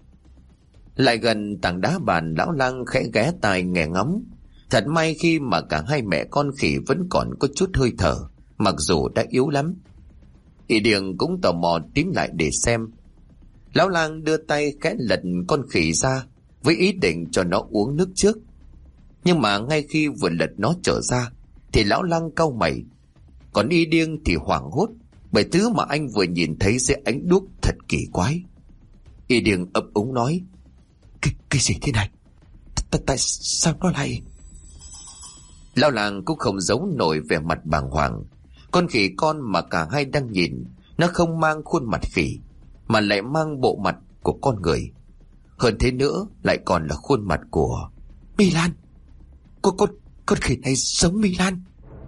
Lại gần tảng đá bàn, lão lang khẽ ghé tai nghe ngóng. Thật may khi mà cả 2 mẹ con khỉ vẫn còn có chút hơi thở, mặc dù đã yếu lắm. Y Điêng cũng tò mò tiến lại để xem. Lão lang đưa tay khẽ lật con khỉ ra với ý định cho nó uống nước trước. Nhưng mà ngay khi vừa lật nó trở ra thì lão lang cau mày. Còn y điên thì hoảng hốt, bởi thứ mà anh vừa nhìn thấy dưới ánh đuốc thật kỳ quái. Y điên ấp úng nói: Cái gì thế này? Tại sao nó lại... Lão làng cũng không giấu nổi vẻ mặt bàng hoàng. Con khỉ con mà cả hai đang nhìn, nó không mang khuôn mặt khỉ, mà lại mang bộ mặt của con người. Hơn thế nữa, lại còn là khuôn mặt của Milan. Con khỉ này giống Milan.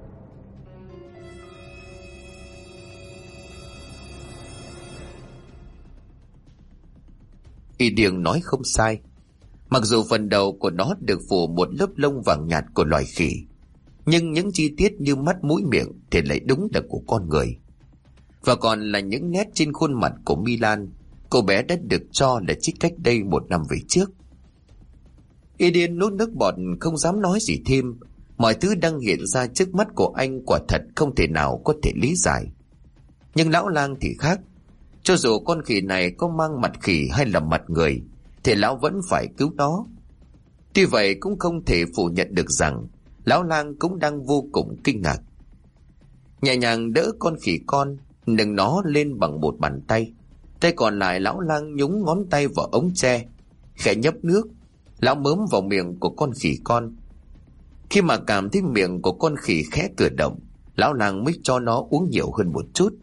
Y điên nói không sai. Mặc dù phần đầu của nó được phủ một lớp lông vàng nhạt của loài khỉ, nhưng những chi tiết như mắt, mũi, miệng thì lại đúng là của con người. Và còn là những nét trên khuôn mặt của Milan, cô bé đã được cho là chết cách đây 1 năm về trước. Y điên nuốt nước bọt, không dám nói gì thêm. Mọi thứ đang hiện ra trước mắt của anh quả thật không thể nào có thể lý giải. Nhưng lão lang thì khác. Cho dù con khỉ này có mang mặt khỉ hay là mặt người, thì lão vẫn phải cứu nó. Tuy vậy cũng không thể phủ nhận được rằng lão lang cũng đang vô cùng kinh ngạc. Nhẹ nhàng đỡ con khỉ con, nâng nó lên bằng một bàn tay. Tay còn lại lão lang nhúng ngón tay vào ống tre, khẽ nhấp nước. Lão mớm vào miệng của con khỉ con. Khi mà cảm thấy miệng của con khỉ khẽ cử động, lão lang mới cho nó uống nhiều hơn một chút.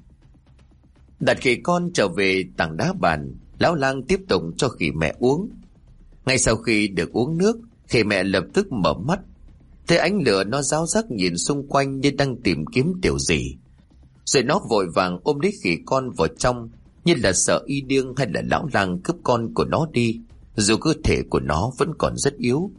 Đặt khỉ con trở về tảng đá bàn, lão lang tiếp tục cho khỉ mẹ uống. Ngay sau khi được uống nước, khỉ mẹ lập tức mở mắt. Thấy ánh lửa, nó ráo rắc nhìn xung quanh như đang tìm kiếm điều gì. Rồi nó vội vàng ôm lấy khỉ con vào trong, như là sợ y điên hay là lão lang cướp con của nó đi, dù cơ thể của nó vẫn còn rất yếu.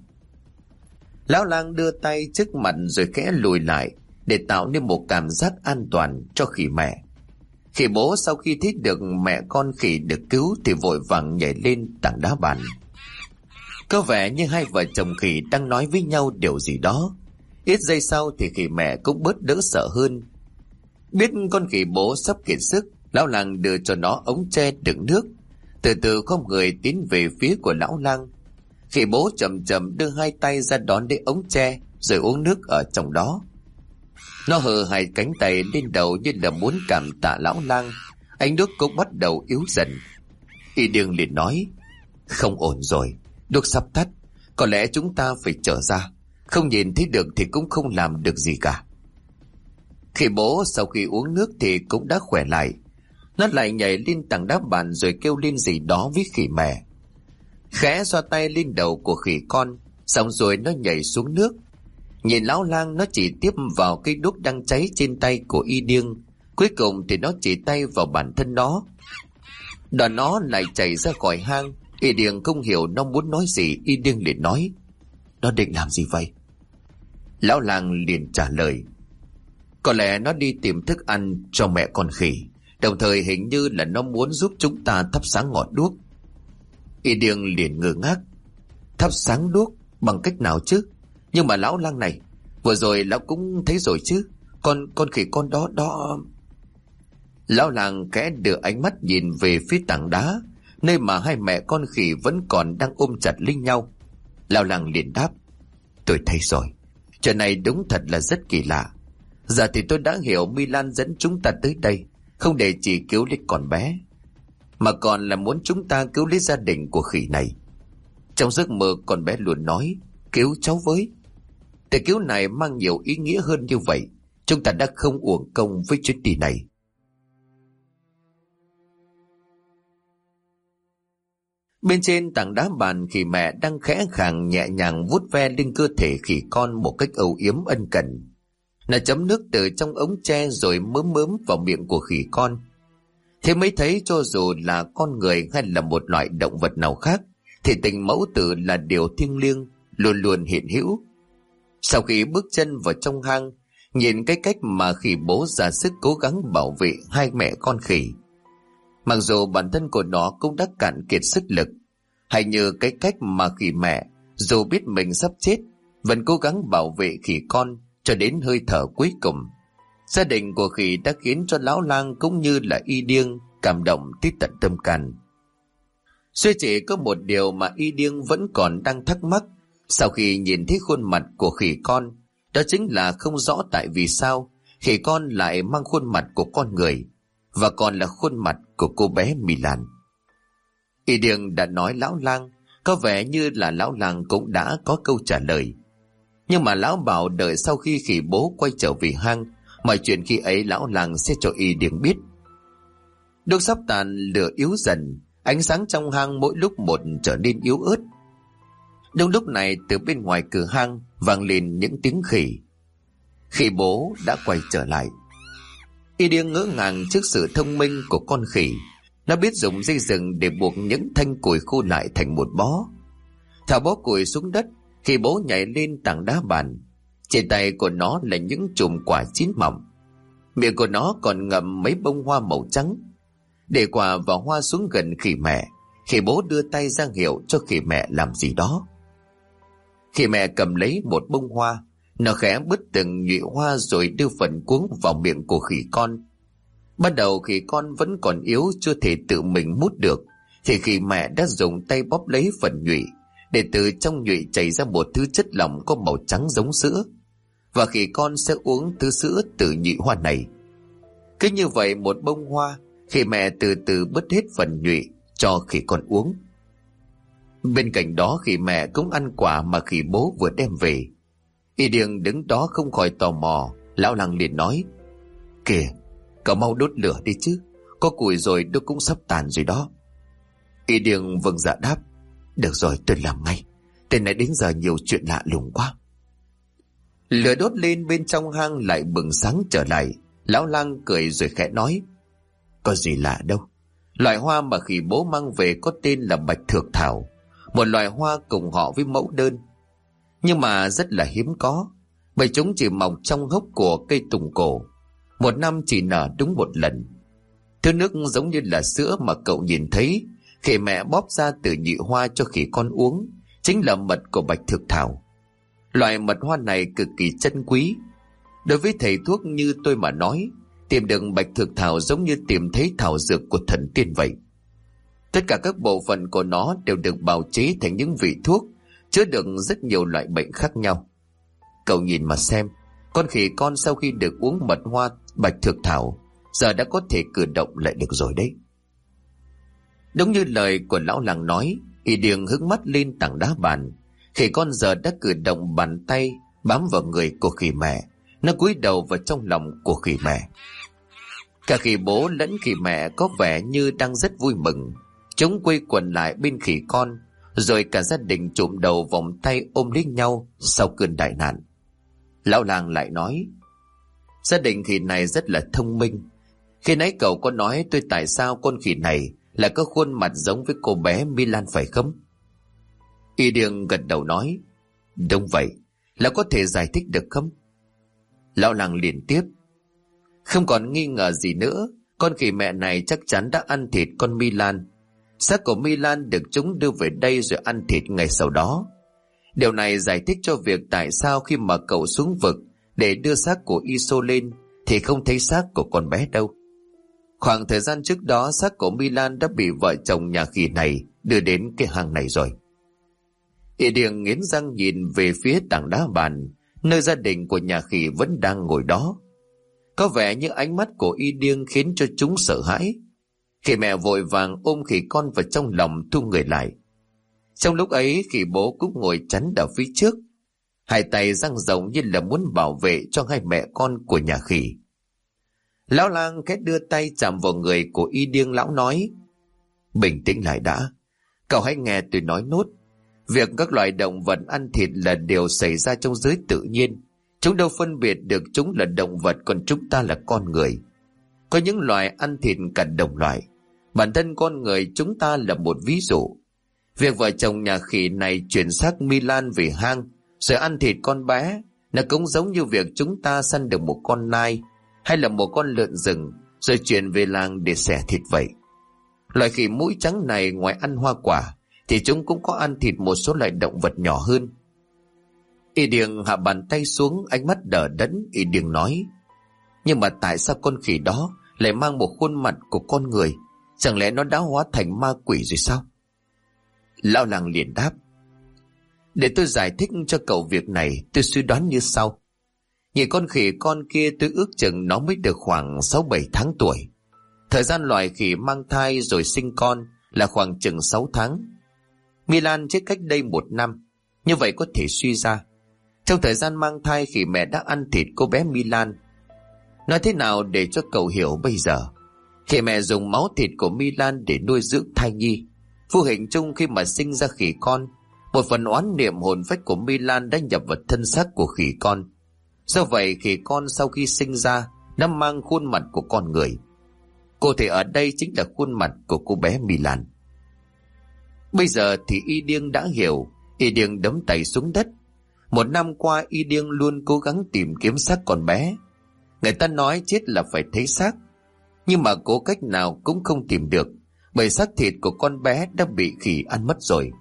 Lão lang đưa tay trước mặt rồi khẽ lùi lại để tạo nên một cảm giác an toàn cho khỉ mẹ. Khỉ bố sau khi thấy được mẹ con khỉ được cứu thì vội vàng nhảy lên tảng đá bàn. Có vẻ như hai vợ chồng khỉ đang nói với nhau điều gì đó. Ít giây sau thì khỉ mẹ cũng bớt đỡ sợ hơn. Biết con khỉ bố sắp kiệt sức, lão lang đưa cho nó ống tre đựng nước, từ từ không người tiến về phía của lão lang. Khỉ bố chậm chậm đưa hai tay ra đón lấy ống tre rồi uống nước ở trong đó. Nó hờ hai cánh tay lên đầu như là muốn cảm tạ lão lang. Ánh đuốc cũng bắt đầu yếu dần. Y điên liền nói: Không ổn rồi, đuốc sắp tắt, có lẽ chúng ta phải trở ra. Không nhìn thấy được thì cũng không làm được gì cả. Khỉ bố sau khi uống nước thì cũng đã khỏe lại. Nó lại nhảy lên tảng đá bàn rồi kêu lên gì đó với khỉ mẹ. Khẽ xoa tay lên đầu của khỉ con, xong rồi nó nhảy xuống nước. Nhìn lão lang, nó chỉ tiếp vào cây đuốc đang cháy trên tay của y điên. Cuối cùng thì nó chỉ tay vào bản thân nó. Đoạn nó lại chạy ra khỏi hang. Y điên không hiểu nó muốn nói gì. Y điên liền nói: Nó định làm gì vậy? Lão lang liền trả lời: Có lẽ nó đi tìm thức ăn cho mẹ con khỉ, đồng thời hình như là nó muốn giúp chúng ta thắp sáng ngọn đuốc. Y điên liền ngơ ngác. Thắp sáng đuốc bằng cách nào chứ? Nhưng mà lão lang này, vừa rồi lão cũng thấy rồi chứ. Con khỉ con đó. Lão lang khẽ đưa ánh mắt nhìn về phía tảng đá, nơi mà hai mẹ con khỉ vẫn còn đang ôm chặt lấy nhau. Lão lang liền đáp: Tôi thấy rồi. Chuyện này đúng thật là rất kỳ lạ. Giờ thì tôi đã hiểu Milan dẫn chúng ta tới đây không để chỉ cứu lấy con bé, mà còn là muốn chúng ta cứu lấy gia đình của khỉ này. Trong giấc mơ con bé luôn nói: Cứu cháu với. Để cứu này mang nhiều ý nghĩa hơn như vậy. Chúng ta đã không uổng công với chuyến đi này. Bên trên tảng đá bàn, khỉ mẹ đang khẽ khàng nhẹ nhàng vuốt ve lên cơ thể khỉ con một cách âu yếm ân cần. Nó chấm nước từ trong ống tre rồi mớm mớm vào miệng của khỉ con. Thế mới thấy cho dù là con người hay là một loại động vật nào khác, thì tình mẫu tử là điều thiêng liêng, luôn luôn hiện hữu. Sau khi bước chân vào trong hang, nhìn cái cách mà khỉ bố ra sức cố gắng bảo vệ hai mẹ con khỉ, mặc dù bản thân của nó cũng đã cạn kiệt sức lực, hay như cái cách mà khỉ mẹ dù biết mình sắp chết vẫn cố gắng bảo vệ khỉ con cho đến hơi thở cuối cùng, gia đình của khỉ đã khiến cho lão lang cũng như là y điên cảm động tới tận tâm can. Duy chỉ có một điều mà y điên vẫn còn đang thắc mắc sau khi nhìn thấy khuôn mặt của khỉ con, đó chính là không rõ tại vì sao khỉ con lại mang khuôn mặt của con người, và còn là khuôn mặt của cô bé Milan. Y Điêng đã nói lão lang, có vẻ như là lão lang cũng đã có câu trả lời. Nhưng mà lão bảo đợi sau khi khỉ bố quay trở về hang, mọi chuyện khi ấy lão lang sẽ cho Y Điêng biết. Đuốc sắp tàn, lửa yếu dần, ánh sáng trong hang mỗi lúc một trở nên yếu ớt. Đúng lúc này, từ bên ngoài cửa hang vang lên những tiếng khỉ. Khỉ bố đã quay trở lại. Y Điêng ngỡ ngàng trước sự thông minh của con khỉ. Nó biết dùng dây rừng để buộc những thanh củi khô lại thành một bó. Thả bó củi xuống đất, khỉ bố nhảy lên tảng đá bàn. Trên tay của nó là những chùm quả chín mọng. Miệng của nó còn ngậm mấy bông hoa màu trắng. Để quả và hoa xuống gần khỉ mẹ, khỉ bố đưa tay ra hiệu cho khỉ mẹ làm gì đó. Khỉ mẹ cầm lấy một bông hoa, nó khẽ bứt từng nhụy hoa rồi đưa phần cuống vào miệng của khỉ con. Ban đầu khỉ con vẫn còn yếu, chưa thể tự mình mút được, thì khỉ mẹ đã dùng tay bóp lấy phần nhụy, để từ trong nhụy chảy ra một thứ chất lỏng có màu trắng giống sữa, và khỉ con sẽ uống thứ sữa từ nhụy hoa này. Cứ như vậy một bông hoa, khỉ mẹ từ từ bứt hết phần nhụy cho khỉ con uống. Bên cạnh đó, khỉ mẹ cũng ăn quả mà khỉ bố vừa đem về. Y Điêng đứng đó không khỏi tò mò. Lão lang liền nói: "Kìa, cậu mau đốt lửa đi chứ, có củi rồi, đốt cũng sắp tàn rồi đó." Y Điêng vâng dạ đáp: "Được rồi, tôi làm ngay. Từ nãy đến giờ nhiều chuyện lạ lùng quá." Lửa đốt lên, bên trong hang lại bừng sáng trở lại. Lão lang cười rồi khẽ nói: "Có gì lạ đâu. Loại hoa mà khỉ bố mang về có tên là bạch thược thảo, một loài hoa cùng họ với mẫu đơn, nhưng mà rất là hiếm có, bởi chúng chỉ mọc trong hốc của cây tùng cổ, một năm chỉ nở đúng một lần. Thứ nước giống như là sữa mà cậu nhìn thấy khỉ mẹ bóp ra từ nhụy hoa cho khỉ con uống chính là mật của bạch thược thảo. Loại mật hoa này cực kỳ chân quý. Đối với thầy thuốc như tôi mà nói, tìm được bạch thược thảo giống như tìm thấy thảo dược của thần tiên vậy. Tất cả các bộ phận của nó đều được bào chế thành những vị thuốc chữa được rất nhiều loại bệnh khác nhau. Cậu nhìn mà xem, con khỉ con sau khi được uống mật hoa bạch thược thảo giờ đã có thể cử động lại được rồi đấy." Đúng như lời của lão làng nói, Y Điêng hướng mắt lên tảng đá bàn. Khỉ con giờ đã cử động bàn tay bám vào người của khỉ mẹ. Nó cúi đầu vào trong lòng của khỉ mẹ. Cả khỉ bố lẫn khỉ mẹ có vẻ như đang rất vui mừng. Chúng quây quần lại bên khỉ con, rồi cả gia đình chụm đầu vòng tay ôm lấy nhau sau cơn đại nạn. Lão làng lại nói: "Gia đình khỉ này rất là thông minh. Khi nãy cậu có nói tôi tại sao con khỉ này lại có khuôn mặt giống với cô bé Milan phải không?" Y Điêng gật đầu nói: "Đúng vậy, là có thể giải thích được không?" Lão làng liền tiếp: "Không còn nghi ngờ gì nữa, con khỉ mẹ này chắc chắn đã ăn thịt con Milan. Xác của Milan được chúng đưa về đây rồi ăn thịt ngày sau đó. Điều này giải thích cho việc tại sao khi mà cậu xuống vực để đưa xác của Iso lên thì không thấy xác của con bé đâu. Khoảng thời gian trước đó, xác của Milan đã bị vợ chồng nhà khỉ này đưa đến cái hang này rồi." Y Điêng nghiến răng nhìn về phía tảng đá bàn, nơi gia đình của nhà khỉ vẫn đang ngồi đó. Có vẻ như ánh mắt của Y Điêng khiến cho chúng sợ hãi. Khỉ mẹ vội vàng ôm khỉ con vào trong lòng, thu người lại. Trong lúc ấy, khỉ bố cũng ngồi chắn ở phía trước, hai tay dang rộng như là muốn bảo vệ cho hai mẹ con của nhà khỉ. Lão lang khẽ đưa tay chạm vào người của Y Điêng. Lão nói: "Bình tĩnh lại đã, cậu hãy nghe tôi nói nốt. Việc các loài động vật ăn thịt là điều xảy ra trong giới tự nhiên. Chúng đâu phân biệt được chúng là động vật, còn chúng ta là con người. Có những loài ăn thịt cả đồng loại. Bản thân con người chúng ta là một ví dụ. Việc vợ chồng nhà khỉ này chuyển xác Milan về hang rồi ăn thịt con bé, nó cũng giống như việc chúng ta săn được một con nai hay là một con lợn rừng rồi chuyển về làng để xẻ thịt vậy. Loài khỉ mũi trắng này ngoài ăn hoa quả thì chúng cũng có ăn thịt một số loài động vật nhỏ hơn." Y Điêng hạ bàn tay xuống, ánh mắt đờ đẫn. Y Điêng nói: "Nhưng mà tại sao con khỉ đó lại mang một khuôn mặt của con người? Chẳng lẽ nó đã hóa thành ma quỷ rồi sao?" Lão làng liền đáp: "Để tôi giải thích cho cậu việc này, tôi suy đoán như sau. Nhìn con khỉ con kia tôi ước chừng nó mới được khoảng 6-7 tháng tuổi. Thời gian loài khỉ mang thai rồi sinh con là khoảng chừng 6 tháng. Milan chết cách đây 1 năm. Như vậy có thể suy ra, trong thời gian mang thai khỉ mẹ đã ăn thịt cô bé Milan. Nói thế nào để cho cậu hiểu bây giờ? Khỉ mẹ dùng máu thịt của Milan để nuôi dưỡng thai nhi. Vô hình chung khi mà sinh ra khỉ con, một phần oán niệm hồn phách của Milan đã nhập vào thân xác của khỉ con. Do vậy khỉ con sau khi sinh ra nó mang khuôn mặt của con người. Cụ thể ở đây chính là khuôn mặt của cô bé Milan. Bây giờ thì Y Điêng đã hiểu. Y Điêng đấm tay xuống đất. 1 năm qua Y Điêng luôn cố gắng tìm kiếm xác con bé. Người ta nói chết là phải thấy xác, nhưng mà cố cách nào cũng không tìm được, bởi xác thịt của con bé đã bị khỉ ăn mất rồi.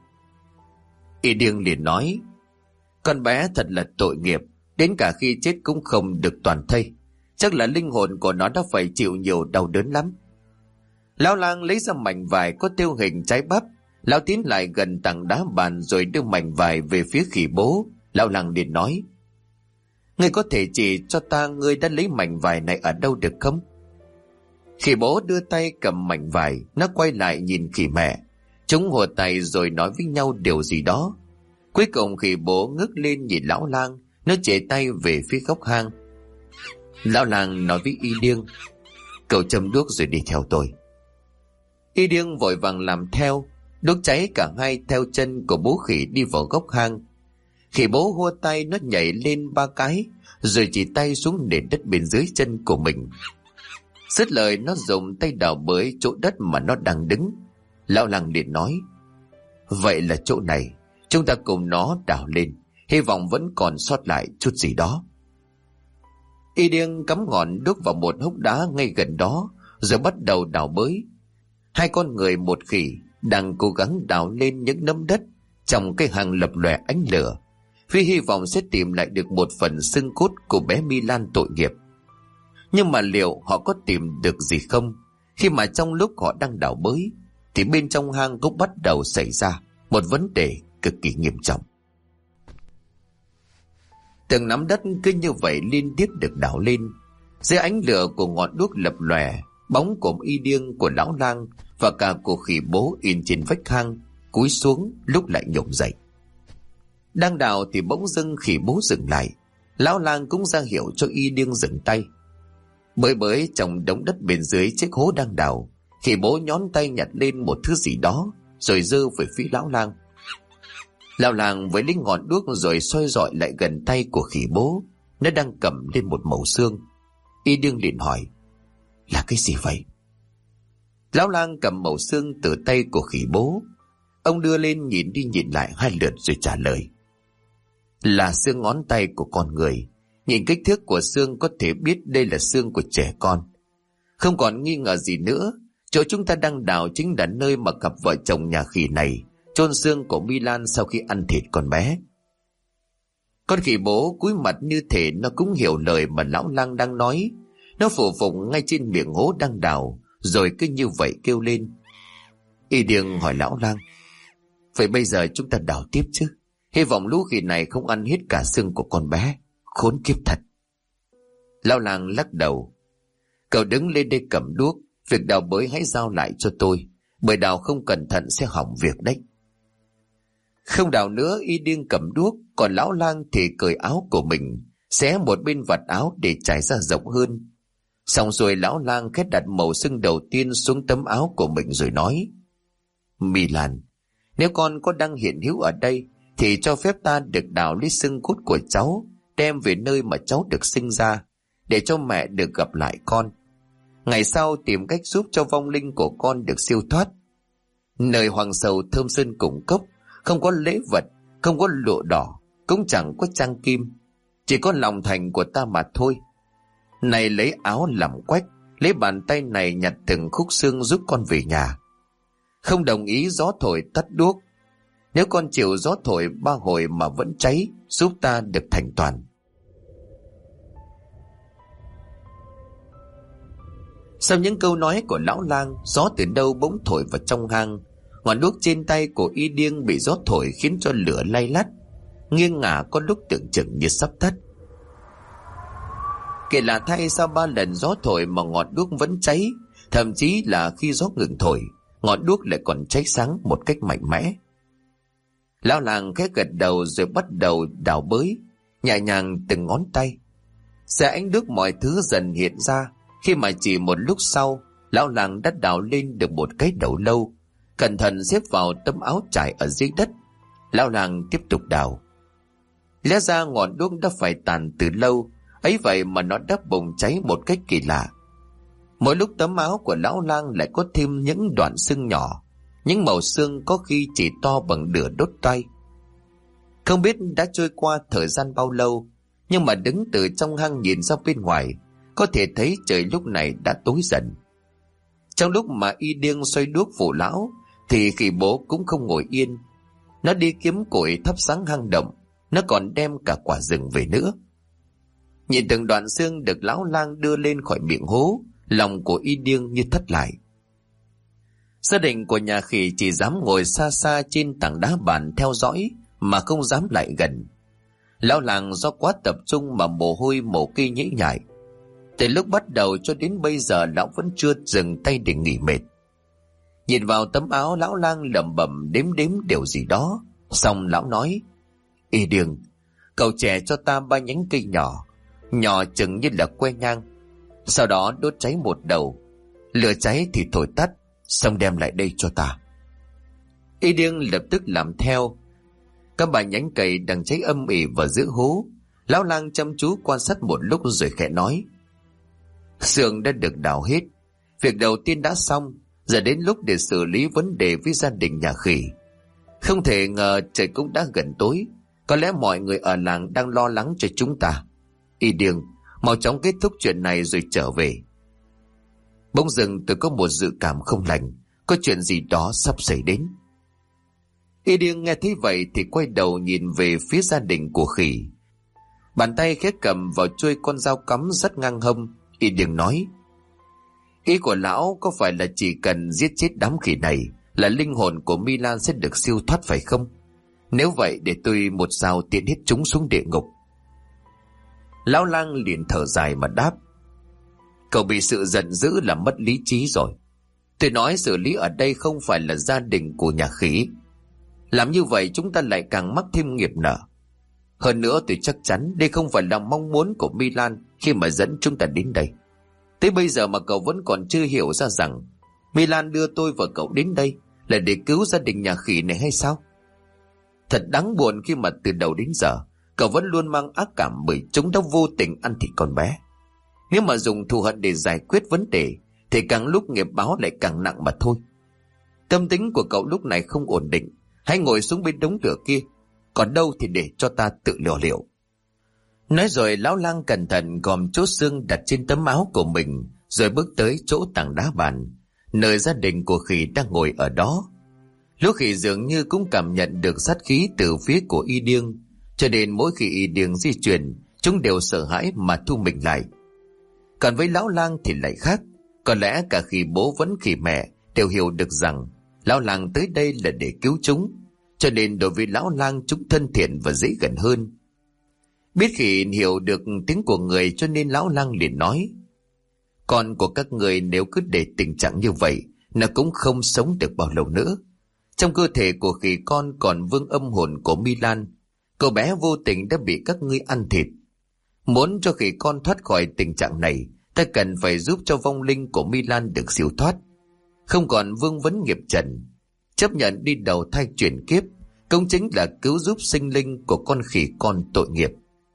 Y Điêng liền nói: con bé thật là tội nghiệp, đến cả khi chết cũng không được toàn thây. Chắc là linh hồn của nó đã phải chịu nhiều đau đớn lắm. Lão lang lấy ra mảnh vải có thêu hình trái bắp. Lão tiến lại gần tảng đá bàn rồi đưa mảnh vải về phía khỉ bố. Lão lang liền nói: ngươi có thể chỉ cho ta ngươi đã lấy mảnh vải này ở đâu được không? Khỉ bố đưa tay cầm mảnh vải. Nó quay lại nhìn khỉ mẹ. Chúng hùa tay rồi nói với nhau điều gì đó. Cuối cùng khỉ bố ngước lên nhìn lão lang. Nó chỉ tay về phía góc hang. Lão lang nói với Y Điêng: cậu châm đuốc rồi đi theo tôi. Y Điêng vội vàng làm theo. Đuốc cháy, cả hai theo chân của bố khỉ đi vào góc hang. Khỉ bố hua tay, nó nhảy lên 3 cái rồi chỉ tay xuống nền đất bên dưới chân của mình. Dứt lời nó dùng tay đào bới chỗ đất mà nó đang đứng. Lão lang liền nói: vậy là chỗ này, chúng ta cùng nó đào lên, hy vọng vẫn còn sót lại chút gì đó. Y Điêng cắm ngọn đuốc vào một hốc đá ngay gần đó rồi bắt đầu đào bới. 2 con người một khỉ đang cố gắng đào lên những nấm đất trong cái hang lập lòe ánh lửa, vì hy vọng sẽ tìm lại được một phần xương cốt của bé Milan tội nghiệp. Nhưng mà liệu họ có tìm được gì không, khi mà trong lúc họ đang đào bới thì bên trong hang cũng bắt đầu xảy ra một vấn đề cực kỳ nghiêm trọng. Từng nắm đất cứ như vậy liên tiếp được đào lên. Dưới ánh lửa của ngọn đuốc lập lòe, bóng của Y Điêng, của lão lang và cả của khỉ bố in trên vách hang, cúi xuống lúc lại nhổm dậy. Đang đào thì bỗng dưng khỉ bố dừng lại. Lão lang cũng ra hiệu cho Y Điêng dừng tay. Bới trong đống đất bên dưới chiếc hố đang đào, khỉ bố nhón tay nhặt lên một thứ gì đó rồi giơ về phía lão lang. Lão lang với lấy ngọn đuốc rồi soi dọi lại gần tay của khỉ bố. Nó đang cầm lên một mẩu xương. Y Điêng liền hỏi: là cái gì vậy? Lão lang cầm mẩu xương từ tay của khỉ bố. Ông đưa lên nhìn đi nhìn lại 2 lượt rồi trả lời: là xương ngón tay của con người. Nhìn kích thước của xương có thể biết đây là xương của trẻ con. Không còn nghi ngờ gì nữa, chỗ chúng ta đang đào chính là nơi mà cặp vợ chồng nhà khỉ này chôn xương của Milan sau khi ăn thịt con bé. Con khỉ bố cúi mặt như thể nó cũng hiểu lời mà lão lang đang nói. Nó phủ phục ngay trên miệng hố đang đào rồi cứ như vậy kêu lên. Y Điêng hỏi lão lang: vậy bây giờ chúng ta đào tiếp chứ? Hy vọng lũ khỉ này không ăn hết cả xương của con bé. Khốn kiếp thật. Lão lang lắc đầu: cậu đứng lên đây cầm đuốc, việc đào bới hãy giao lại cho tôi, bởi đào không cẩn thận sẽ hỏng việc đấy. Không đào nữa, Y Điêng cầm đuốc, còn lão lang thì cởi áo của mình, xé một bên vạt áo để trải ra rộng hơn. Xong rồi lão lang khét đặt mẩu xương đầu tiên xuống tấm áo của mình rồi nói: Milan, nếu con có đang hiện hữu ở đây thì cho phép ta được đào lấy xương cốt của cháu, đem về nơi mà cháu được sinh ra, để cho mẹ được gặp lại con. Ngày sau tìm cách giúp cho vong linh của con được siêu thoát. Nơi hoàng sầu thơm sơn cùng cốc, không có lễ vật, không có lụa đỏ, cũng chẳng có trang kim, chỉ có lòng thành của ta mà thôi. Này lấy áo làm quách, lấy bàn tay này nhặt từng khúc xương giúp con về nhà. Không đồng ý gió thổi tắt đuốc. Nếu con chịu gió thổi 3 hồi mà vẫn cháy, giúp ta được thành toàn. Sau những câu nói của lão lang, gió từ đâu bỗng thổi vào trong hang. Ngọn đuốc trên tay của Y Điêng bị gió thổi khiến cho lửa lay lắt, nghiêng ngả, có lúc tưởng chừng như sắp tắt. Kể là thay, sau 3 lần gió thổi mà ngọn đuốc vẫn cháy, thậm chí là khi gió ngừng thổi, ngọn đuốc lại còn cháy sáng một cách mạnh mẽ. Lão làng khẽ gật đầu rồi bắt đầu đào bới, nhẹ nhàng từng ngón tay. Xe ánh đuốc mọi thứ dần hiện ra, khi mà chỉ một lúc sau, lão làng đã đào lên được một cái đầu lâu, cẩn thận xếp vào tấm áo trải ở dưới đất. Lão làng tiếp tục đào. Lẽ ra ngọn đuốc đã phải tàn từ lâu, ấy vậy mà nó đã bùng cháy một cách kỳ lạ. Mỗi lúc tấm áo của lão lang lại có thêm những đoạn xương nhỏ, những màu xương có khi chỉ to bằng nửa đốt tay. Không biết đã trôi qua thời gian bao lâu, nhưng mà đứng từ trong hang nhìn ra bên ngoài, có thể thấy trời lúc này đã tối dần. Trong lúc mà Y Điêng xoay đuốc phụ lão, thì Khỉ Bố cũng không ngồi yên. Nó đi kiếm củi thắp sáng hang động, nó còn đem cả quả rừng về nữa. Nhìn từng đoạn xương được lão lang đưa lên khỏi miệng hố, lòng của Y Điêng như thất lại. Gia đình của nhà Khỉ chỉ dám ngồi xa xa trên tảng đá bàn theo dõi, mà không dám lại gần. Lão làng do quá tập trung mà mồ hôi mồ kê nhễ nhại. Từ lúc bắt đầu cho đến bây giờ lão vẫn chưa dừng tay để nghỉ mệt. Nhìn vào tấm áo, lão lang lẩm bẩm đếm đếm điều gì đó, xong lão nói: Y Điêng, cậu trẻ cho ta 3 nhánh cây nhỏ, nhỏ chừng như là que nhang. Sau đó đốt cháy một đầu, lửa cháy thì thổi tắt, xong đem lại đây cho ta. Y Điêng lập tức làm theo. Các 3 nhánh cây đang cháy âm ỉ vào giữa hố. Lão lang chăm chú quan sát một lúc rồi khẽ nói: xương đã được đào hết, việc đầu tiên đã xong, giờ đến lúc để xử lý vấn đề với gia đình nhà Khỉ. Không thể ngờ trời cũng đã gần tối, có lẽ mọi người ở làng đang lo lắng cho chúng ta. Y Điêng, mau chóng kết thúc chuyện này rồi trở về. Bỗng dưng tôi có một dự cảm không lành, có chuyện gì đó sắp xảy đến. Y Điêng nghe thấy vậy thì quay đầu nhìn về phía gia đình của Khỉ. Bàn tay khẽ cầm vào chuôi con dao cắm rất ngang hông. Y Điêng nói: ý của lão có phải là chỉ cần giết chết đám khỉ này là linh hồn của Milan sẽ được siêu thoát phải không? Nếu vậy để tôi một dao tiễn hết chúng xuống địa ngục. Lão lang liền thở dài mà đáp: cậu bị sự giận dữ làm mất lý trí rồi. Tôi nói xử lý ở đây không phải là gia đình của nhà Khỉ. Làm như vậy chúng ta lại càng mắc thêm nghiệp nợ. Hơn nữa tôi chắc chắn đây không phải là mong muốn của Milan khi mà dẫn chúng ta đến đây. Tới bây giờ mà cậu vẫn còn chưa hiểu ra rằng Milan đưa tôi và cậu đến đây là để cứu gia đình nhà Khỉ này hay sao? Thật đáng buồn khi mà từ đầu đến giờ cậu vẫn luôn mang ác cảm bởi chúng đã vô tình ăn thịt con bé. Nếu mà dùng thù hận để giải quyết vấn đề thì càng lúc nghiệp báo lại càng nặng mà thôi. Tâm tính của cậu lúc này không ổn định. Hãy ngồi xuống bên đống lửa kia, còn đâu thì để cho ta tự lo liệu. Nói rồi lão lang cẩn thận gom chốt xương đặt trên tấm áo của mình, rồi bước tới chỗ tảng đá bàn, nơi gia đình của Khỉ đang ngồi ở đó. Lũ khỉ dường như cũng cảm nhận được sát khí từ phía của Y Điêng, cho nên mỗi khi Y Điêng di chuyển, chúng đều sợ hãi mà thu mình lại. Còn với lão lang thì lại khác. Có lẽ cả Khỉ bố vẫn Khỉ mẹ đều hiểu được rằng lão lang tới đây là để cứu chúng, cho nên đối với lão lang chúng thân thiện và dễ gần hơn. Biết Khỉ hiểu được tiếng của người cho nên lão lang liền nói: con của các người nếu cứ để tình trạng như vậy, nó cũng không sống được bao lâu nữa. Trong cơ thể của khỉ con còn vương âm hồn của Milan. Cậu bé vô tình đã bị các ngươi ăn thịt. Muốn cho khỉ con thoát khỏi tình trạng này, ta cần phải giúp cho vong linh của Milan được siêu thoát, không còn vương vấn nghiệp trần, chấp nhận đi đầu thai chuyển kiếp, cũng chính là cứu giúp sinh linh của con khỉ con tội nghiệp.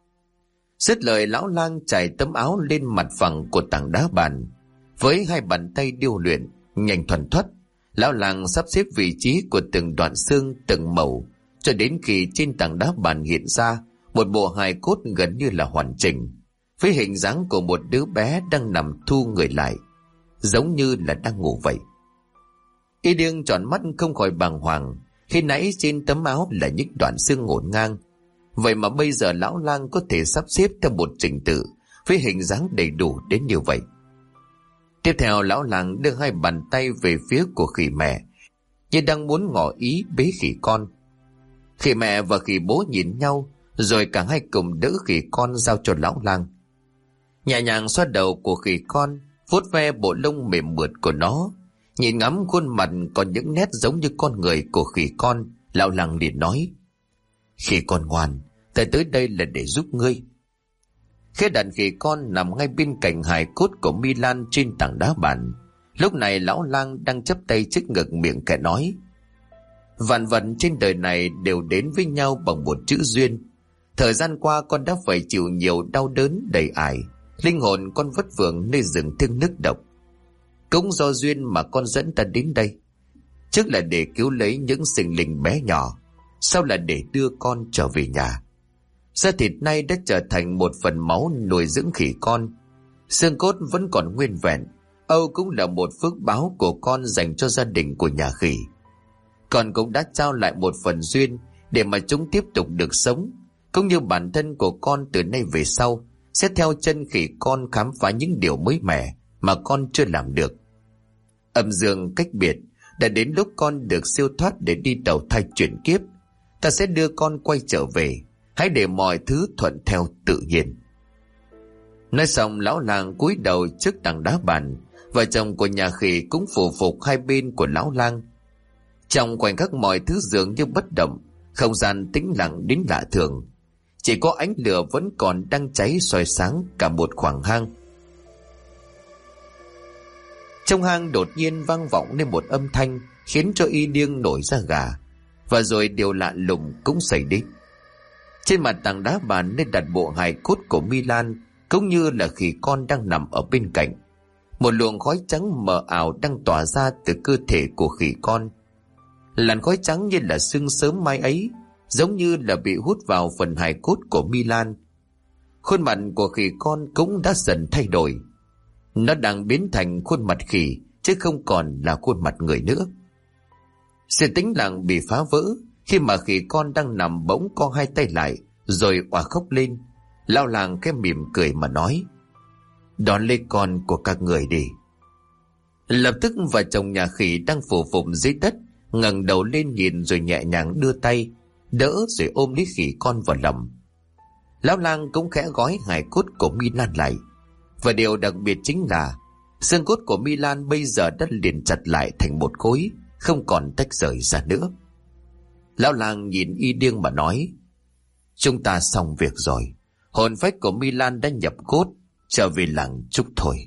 Dứt lời, lão lang trải tấm áo lên mặt phẳng của tảng đá bàn, với 2 bàn tay điêu luyện nhanh thuần thoát. Lão lang sắp xếp vị trí của từng đoạn xương, từng màu, cho đến khi trên tảng đá bàn hiện ra một bộ hài cốt gần như là hoàn chỉnh, với hình dáng của một đứa bé đang nằm thu người lại, giống như là đang ngủ vậy. Y Điêng tròn mắt không khỏi bàng hoàng. Khi nãy trên tấm áo là những đoạn xương ngổn ngang, vậy mà bây giờ lão lang có thể sắp xếp theo một trình tự với hình dáng đầy đủ đến như vậy. Tiếp theo, lão lang đưa 2 bàn tay về phía của khỉ mẹ, như đang muốn ngỏ ý bế khỉ con. Khỉ mẹ và khỉ bố nhìn nhau, rồi cả hai cùng đỡ khỉ con giao cho lão lang. Nhẹ nhàng xoa đầu của khỉ con, vuốt ve bộ lông mềm mượt của nó, nhìn ngắm khuôn mặt còn những nét giống như con người của khỉ con, Lão Lăng liền nói: "Khỉ con ngoan, ta tới đây là để giúp ngươi." Khế đặt khỉ con nằm ngay bên cạnh hài cốt của Milan trên tảng đá bàn. Lúc này Lão Lang đang chắp tay trước ngực, miệng kẻ nói: "Vạn vật trên đời này đều đến với nhau bằng một chữ duyên. Thời gian qua con đã phải chịu nhiều đau đớn đầy ải, linh hồn con vất vưởng nơi rừng thương nước độc. Cũng do duyên mà con dẫn ta đến đây. Trước là để cứu lấy những sinh linh bé nhỏ, sau là để đưa con trở về nhà. Da thịt nay đã trở thành một phần máu nuôi dưỡng khỉ con. Xương cốt vẫn còn nguyên vẹn. Âu cũng là một phước báo của con dành cho gia đình của nhà khỉ. Con cũng đã trao lại một phần duyên để mà chúng tiếp tục được sống, cũng như bản thân của con từ nay về sau sẽ theo chân khỉ con khám phá những điều mới mẻ mà con chưa làm được. Âm dương cách biệt, đã đến lúc con được siêu thoát để đi đầu thai chuyển kiếp. Ta sẽ đưa con quay trở về, hãy để mọi thứ thuận theo tự nhiên." Nói xong, Lão Lang cúi đầu trước tảng đá bàn. Vợ chồng của nhà khỉ cũng phủ phục hai bên của Lão Lang. Trong khoảnh khắc mọi thứ dường như bất động, không gian tĩnh lặng đến lạ thường. Chỉ có ánh lửa vẫn còn đang cháy soi sáng cả một khoảng hang. Trong hang đột nhiên vang vọng lên một âm thanh khiến cho Y Điêng nổi da gà. Và rồi điều lạ lùng cũng xảy đến. Trên mặt tảng đá bàn nên đặt bộ hài cốt của Milan, cũng như là khỉ con đang nằm ở bên cạnh. Một luồng khói trắng mờ ảo đang tỏa ra từ cơ thể của khỉ con. Làn khói trắng như là sương sớm mai ấy, giống như là bị hút vào phần hài cốt của Milan. Khuôn mặt của khỉ con cũng đã dần thay đổi. Nó đang biến thành khuôn mặt khỉ, chứ không còn là khuôn mặt người nữa. Sự tĩnh lặng bị phá vỡ khi mà khỉ con đang nằm bỗng co hai tay lại, rồi òa khóc lên. Lão Lang cái mỉm cười mà nói: "Đón lấy con của các người đi." Lập tức vợ chồng nhà khỉ đang phủ phục dưới đất ngẩng đầu lên nhìn, rồi nhẹ nhàng đưa tay đỡ rồi ôm lấy khỉ con vào lòng. Lão Lang cũng khẽ gói hài cốt của Milan lại. Và điều đặc biệt chính là xương cốt của Milan bây giờ đã liền chặt lại thành một khối, không còn tách rời ra nữa. Lão Lang nhìn Y Điêng mà nói: "Chúng ta xong việc rồi. Hồn phách của Milan đã nhập cốt, trở về làng chúc thôi."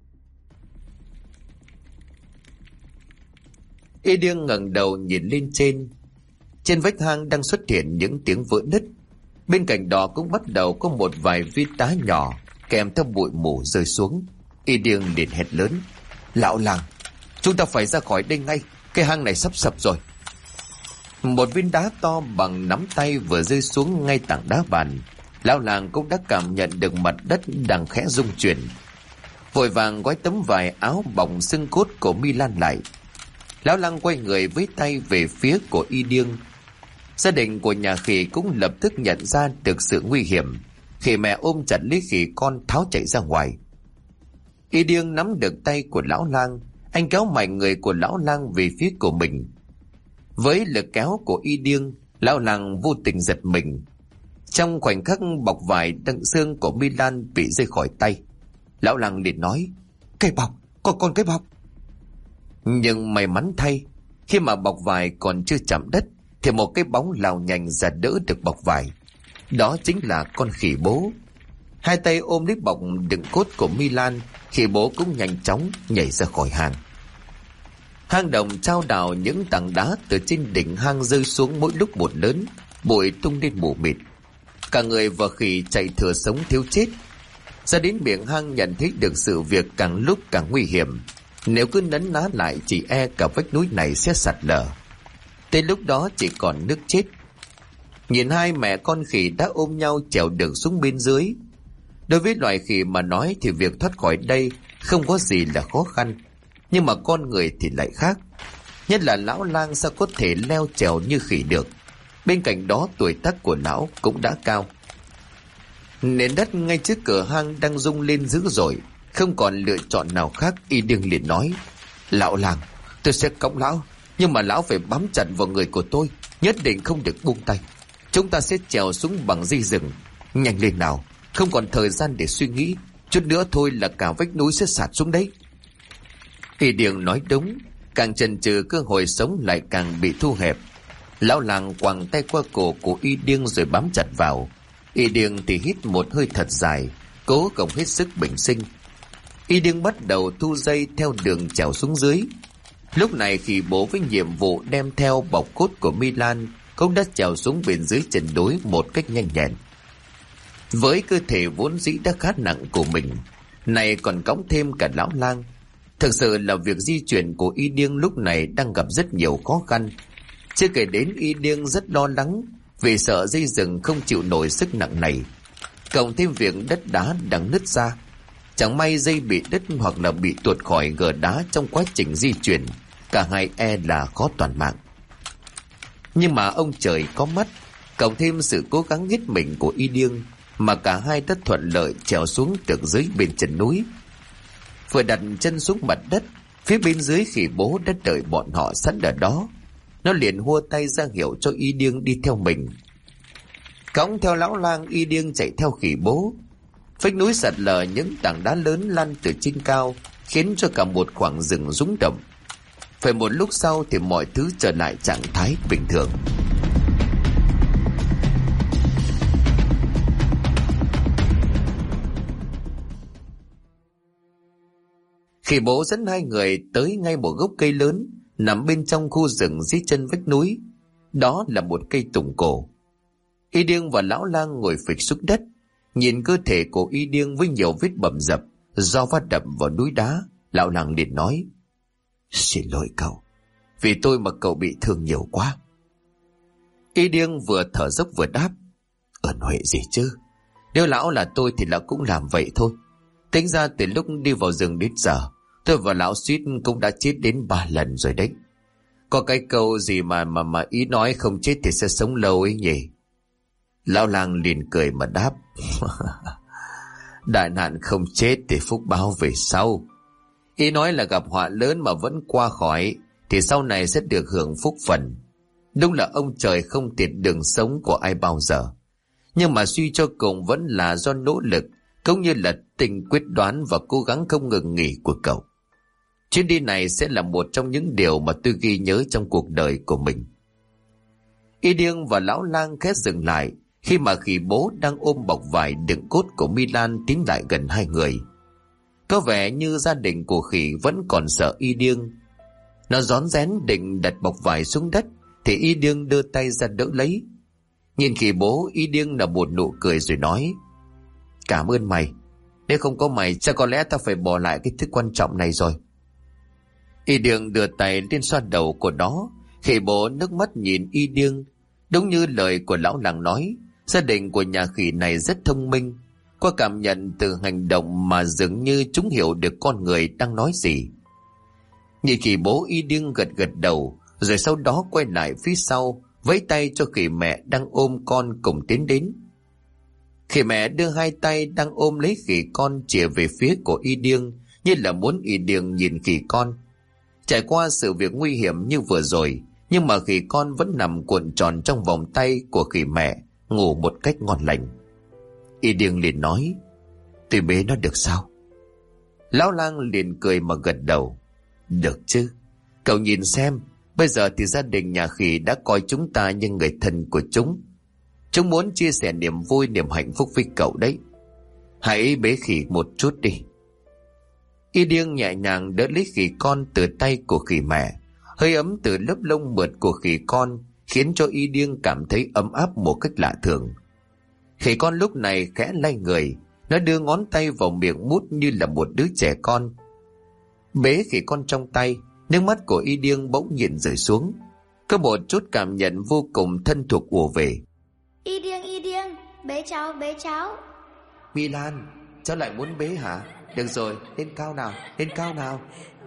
Y Điêng ngẩng đầu nhìn lên trên. Trên vách hang đang xuất hiện những tiếng vỡ nứt. Bên cạnh đó cũng bắt đầu có một vài viên đá nhỏ kèm theo bụi mù rơi xuống. Y Điêng liền hét lớn: "Lão Lang, chúng ta phải ra khỏi đây ngay, cái hang này sắp sập rồi." Một viên đá to bằng nắm tay vừa rơi xuống ngay tảng đá bàn. Lão Lang cũng đã cảm nhận được mặt đất đang khẽ rung chuyển. Vội vàng gói tấm vải áo bọc xương cốt của Milan lại. Lão Lang quay người với tay về phía của Y Điêng. Gia đình của nhà khỉ cũng lập tức nhận ra được sự nguy hiểm. Khỉ mẹ ôm chặt lấy khỉ con tháo chạy ra ngoài. Y Điêng nắm được tay của Lão Lang, anh kéo mạnh người của Lão Lang về phía của mình. Với lực kéo của Y Điêng, Lão Lang vô tình giật mình. Trong khoảnh khắc bọc vải đựng xương của Milan bị rơi khỏi tay, Lão Lang liền nói: "Cái bọc, còn cái bọc." Nhưng may mắn thay, khi mà bọc vải còn chưa chạm đất thì một cái bóng lao nhanh ra đỡ được bọc vải. Đó chính là con khỉ bố. Hai tay ôm lấy bọc đựng cốt của Milan, khỉ bố cũng nhanh chóng nhảy ra khỏi hang. Hang động trao đảo, những tảng đá từ trên đỉnh hang rơi xuống mỗi lúc một lớn, bụi tung lên mù mịt. Cả người và khỉ chạy thừa sống thiếu chết. Ra đến miệng hang nhận thấy được sự việc càng lúc càng nguy hiểm. Nếu cứ nấn ná lại chỉ e cả vách núi này sẽ sạt lở. Tới lúc đó chỉ còn nước chết. Nhìn hai mẹ con khỉ đã ôm nhau trèo được xuống bên dưới. Đối với loài khỉ mà nói thì việc thoát khỏi đây không có gì là khó khăn. Nhưng mà con người thì lại khác. Nhất là Lão Lang sao có thể leo trèo như khỉ được. Bên cạnh đó tuổi tác của lão cũng đã cao. Nền đất ngay trước cửa hang đang rung lên dữ dội. Không còn lựa chọn nào khác, Y Điêng liền nói: "Lão Lang, tôi sẽ cõng lão, nhưng mà lão phải bám chặt vào người của tôi, nhất định không được buông tay. Chúng ta sẽ trèo xuống bằng dây rừng. Nhanh lên nào, không còn thời gian để suy nghĩ. Chút nữa thôi là cả vách núi sẽ sạt xuống đấy. Y Điêng nói đúng. Càng chần chừ cơ hội sống lại càng bị thu hẹp. Lão làng quàng tay qua cổ của Y Điêng rồi bám chặt vào. Y Điêng thì hít một hơi thật dài, cố gồng hết sức bình sinh. Y Điêng bắt đầu thu dây theo đường trèo xuống dưới. Lúc này Khỉ Bố với nhiệm vụ đem theo bọc cốt của Milan cũng đã trèo xuống bên dưới chân núi một cách nhanh nhẹn. Với cơ thể vốn dĩ đã khá nặng của mình, này còn cõng thêm cả lão lang, thực sự là việc di chuyển của Y Điêng lúc này đang gặp rất nhiều khó khăn. Chưa kể đến Y Điêng rất lo lắng vì sợ dây rừng không chịu nổi sức nặng này, cộng thêm việc đất đá đang nứt ra. Chẳng may dây bị đứt hoặc là bị tuột khỏi gờ đá trong quá trình di chuyển, cả hai là khó toàn mạng. Nhưng mà ông trời có mắt, cộng thêm sự cố gắng hết mình của Y Điêng mà cả hai đã thuận lợi trèo xuống được dưới bên chân núi. Vừa đặt chân xuống mặt đất, phía bên dưới Khỉ Bố đã đợi bọn họ sẵn ở đó. Nó liền hua tay ra hiệu cho Y Điêng đi theo mình. Cõng theo lão lang, Y Điêng chạy theo Khỉ Bố. Vách núi sạt lở những tảng đá lớn lăn từ trên cao, khiến cho cả một khoảng rừng rúng động. Phải một lúc sau thì mọi thứ trở lại trạng thái bình thường. Khỉ Bố dẫn hai người tới ngay một gốc cây lớn nằm bên trong khu rừng dưới chân vách núi. Đó là một cây tùng cổ. Y Điêng và lão lang ngồi phịch xuống đất, nhìn cơ thể của Y Điêng với nhiều vết bầm dập do va đập vào núi đá. Lão lang liền nói: "Xin lỗi cậu, vì tôi mà cậu bị thương nhiều quá." Y Điêng vừa thở dốc vừa đáp: "Ơn huệ gì chứ, nếu lão là tôi thì lão cũng làm vậy thôi. Tính ra từ lúc đi vào rừng đến giờ, tôi và lão suýt cũng đã chết đến 3 lần rồi đấy. Có cái câu gì mà ý nói không chết thì sẽ sống lâu ấy nhỉ?" Lão lang liền cười mà đáp: "Đại nạn không chết thì phúc báo về sau. Ý nói là gặp họa lớn mà vẫn qua khỏi thì sau này sẽ được hưởng phúc phần. Đúng là ông trời không tiệt đường sống của ai bao giờ. Nhưng mà suy cho cùng vẫn là do nỗ lực cũng như là tình quyết đoán và cố gắng không ngừng nghỉ của cậu. Chuyến đi này sẽ là một trong những điều mà tôi ghi nhớ trong cuộc đời của mình." Y Điêng và lão lang khẽ dừng lại khi mà Khỉ Bố đang ôm bọc vải đựng cốt của Milan tiến lại gần hai người. Có vẻ như gia đình của Khỉ vẫn còn sợ Y Điêng. Nó rón rén định đặt bọc vải xuống đất thì Y Điêng đưa tay ra đỡ lấy. Nhìn Khỉ Bố, Y Điêng là một nụ cười rồi nói: "Cảm ơn mày. Nếu không có mày chắc có lẽ tao phải bỏ lại cái thứ quan trọng này rồi." Y Điêng đưa tay lên xoa đầu của nó. Khỉ Bố nước mắt nhìn Y Điêng. Đúng như lời của lão làng nói, gia đình của nhà khỉ này rất thông minh. Qua cảm nhận từ hành động mà dường như chúng hiểu được con người đang nói gì. Nhìn Khỉ Bố, Y Điêng gật gật đầu, rồi sau đó quay lại phía sau, vẫy tay cho khỉ mẹ đang ôm con cùng tiến đến. Khỉ mẹ đưa hai tay đang ôm lấy khỉ con chìa về phía của Y Điêng, như là muốn Y Điêng nhìn khỉ con. Trải qua sự việc nguy hiểm như vừa rồi, nhưng mà khỉ con vẫn nằm cuộn tròn trong vòng tay của khỉ mẹ, ngủ một cách ngon lành. Y Điêng liền nói: "Tôi bế nó được sao?" Lão lang liền cười mà gật đầu: "Được chứ. Cậu nhìn xem, bây giờ thì gia đình nhà khỉ đã coi chúng ta như người thân của chúng. Chúng muốn chia sẻ niềm vui, niềm hạnh phúc với cậu đấy. Hãy bế khỉ một chút đi." Y Điêng nhẹ nhàng đỡ lấy khỉ con từ tay của khỉ mẹ. Hơi ấm từ lớp lông mượt của khỉ con khiến cho Y Điêng cảm thấy ấm áp một cách lạ thường. Khỉ con lúc này khẽ lay người, nó đưa ngón tay vào miệng mút như là một đứa trẻ con. Bế khỉ con trong tay, nước mắt của Y Điêng bỗng nhiên rơi xuống. Có một chút cảm nhận vô cùng thân thuộc ùa về. Y Điêng, bế cháu. Milan, cháu lại muốn bế hả? Được rồi, lên cao nào.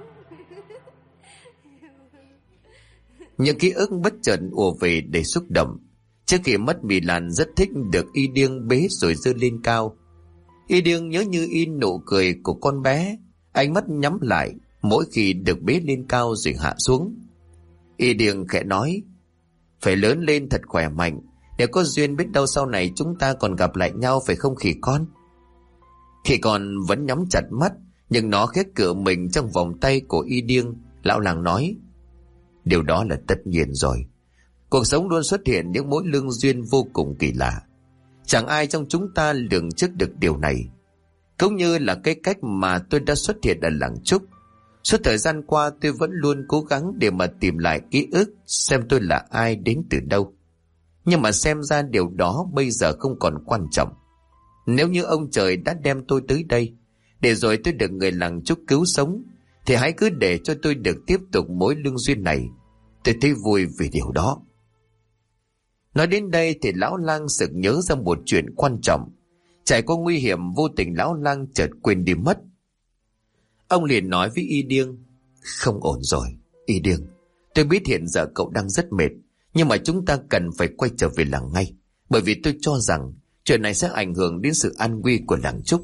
Những ký ức bất chợt ùa về để xúc động. Trước khi mất, Milan rất thích được Y Điêng bế rồi giơ lên cao. Y Điêng nhớ như in nụ cười của con bé, ánh mắt nhắm lại mỗi khi được bế lên cao rồi hạ xuống. Y Điêng khẽ nói: "Phải lớn lên thật khỏe mạnh, nếu có duyên biết đâu sau này chúng ta còn gặp lại nhau, phải không khỉ con?" Khi con vẫn nhắm chặt mắt, nhưng nó khét cựa mình trong vòng tay của Y Điêng. Lão làng nói: điều đó là tất nhiên rồi. Cuộc sống luôn xuất hiện những mối lương duyên vô cùng kỳ lạ. Chẳng ai trong chúng ta lường trước được điều này. Cũng như là cái cách mà tôi đã xuất hiện ở làng Trúc. Suốt thời gian qua tôi vẫn luôn cố gắng để mà tìm lại ký ức, xem tôi là ai, đến từ đâu. Nhưng mà xem ra điều đó bây giờ không còn quan trọng. Nếu như ông trời đã đem tôi tới đây, để rồi tôi được người làng Trúc cứu sống, thì hãy cứ để cho tôi được tiếp tục mối lương duyên này. Tôi thấy vui vì điều đó. Nói đến đây thì lão lang sực nhớ ra một chuyện quan trọng. Trải qua nguy hiểm, vô tình lão lang chợt quên đi mất. Ông liền nói với Y Điêng: không ổn rồi, Y Điêng. Tôi biết hiện giờ cậu đang rất mệt, nhưng mà chúng ta cần phải quay trở về làng ngay. Bởi vì tôi cho rằng chuyện này sẽ ảnh hưởng đến sự an nguy của làng Trúc.